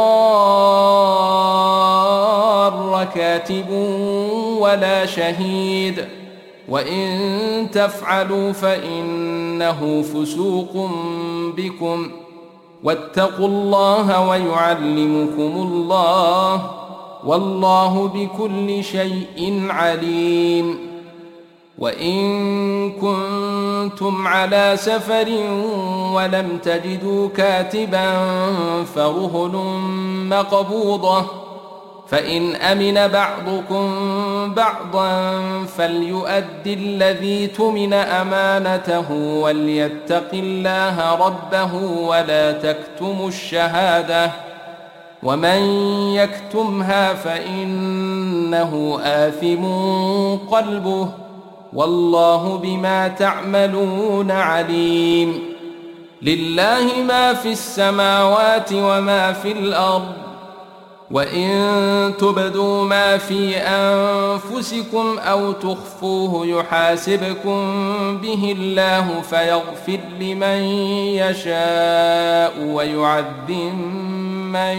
يضار كاتب ولا شهيد وإن تفعلوا فإنه فسوق بكم واتقوا الله ويعلمكم الله والله بكل شيء عليم. وإن كنتم على سفر ولم تجدوا كاتبا فرهن مقبوضة فإن أمن بعضكم بعضا فليؤدي الذي تمن أمانته وليتق الله ربه ولا تكتموا الشهادة ومن يكتمها فإنه آثم قلبه والله بما تعملون عليم. لله ما في السماوات وما في الأرض وإن تبدوا ما في أنفسكم أو تخفوه يحاسبكم به الله فيغفر لمن يشاء ويعذب من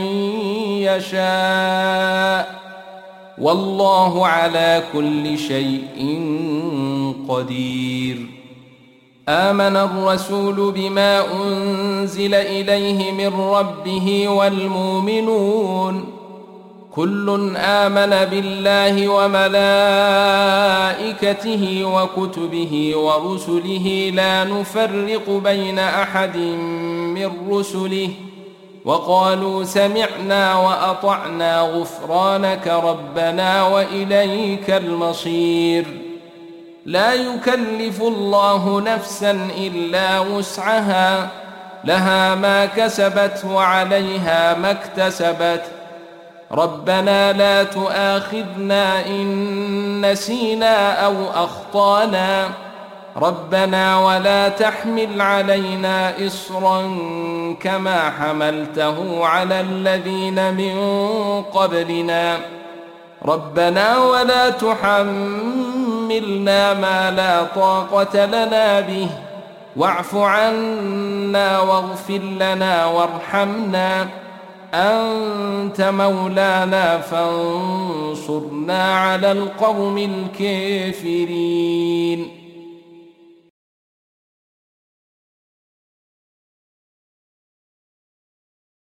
يشاء والله على كل شيء قدير. آمن الرسول بما أنزل إليه من ربه والمؤمنون كل آمن بالله وملائكته وكتبه ورسله لا نفرق بين أحد من رسله وقالوا سمعنا وأطعنا غفرانك ربنا وإليك المصير. لا يكلف الله نفسا إلا وسعها لها ما كسبت وعليها ما اكتسبت ربنا لا تؤاخذنا إن نسينا أو أخطأنا ربنا ولا تحمل علينا إصرا كما حملته على الذين من قبلنا ربنا ولا تحملنا ما لا طاقة لنا به واعف عنا واغفر لنا وارحمنا أنت مولانا فانصرنا على القوم الكافرين.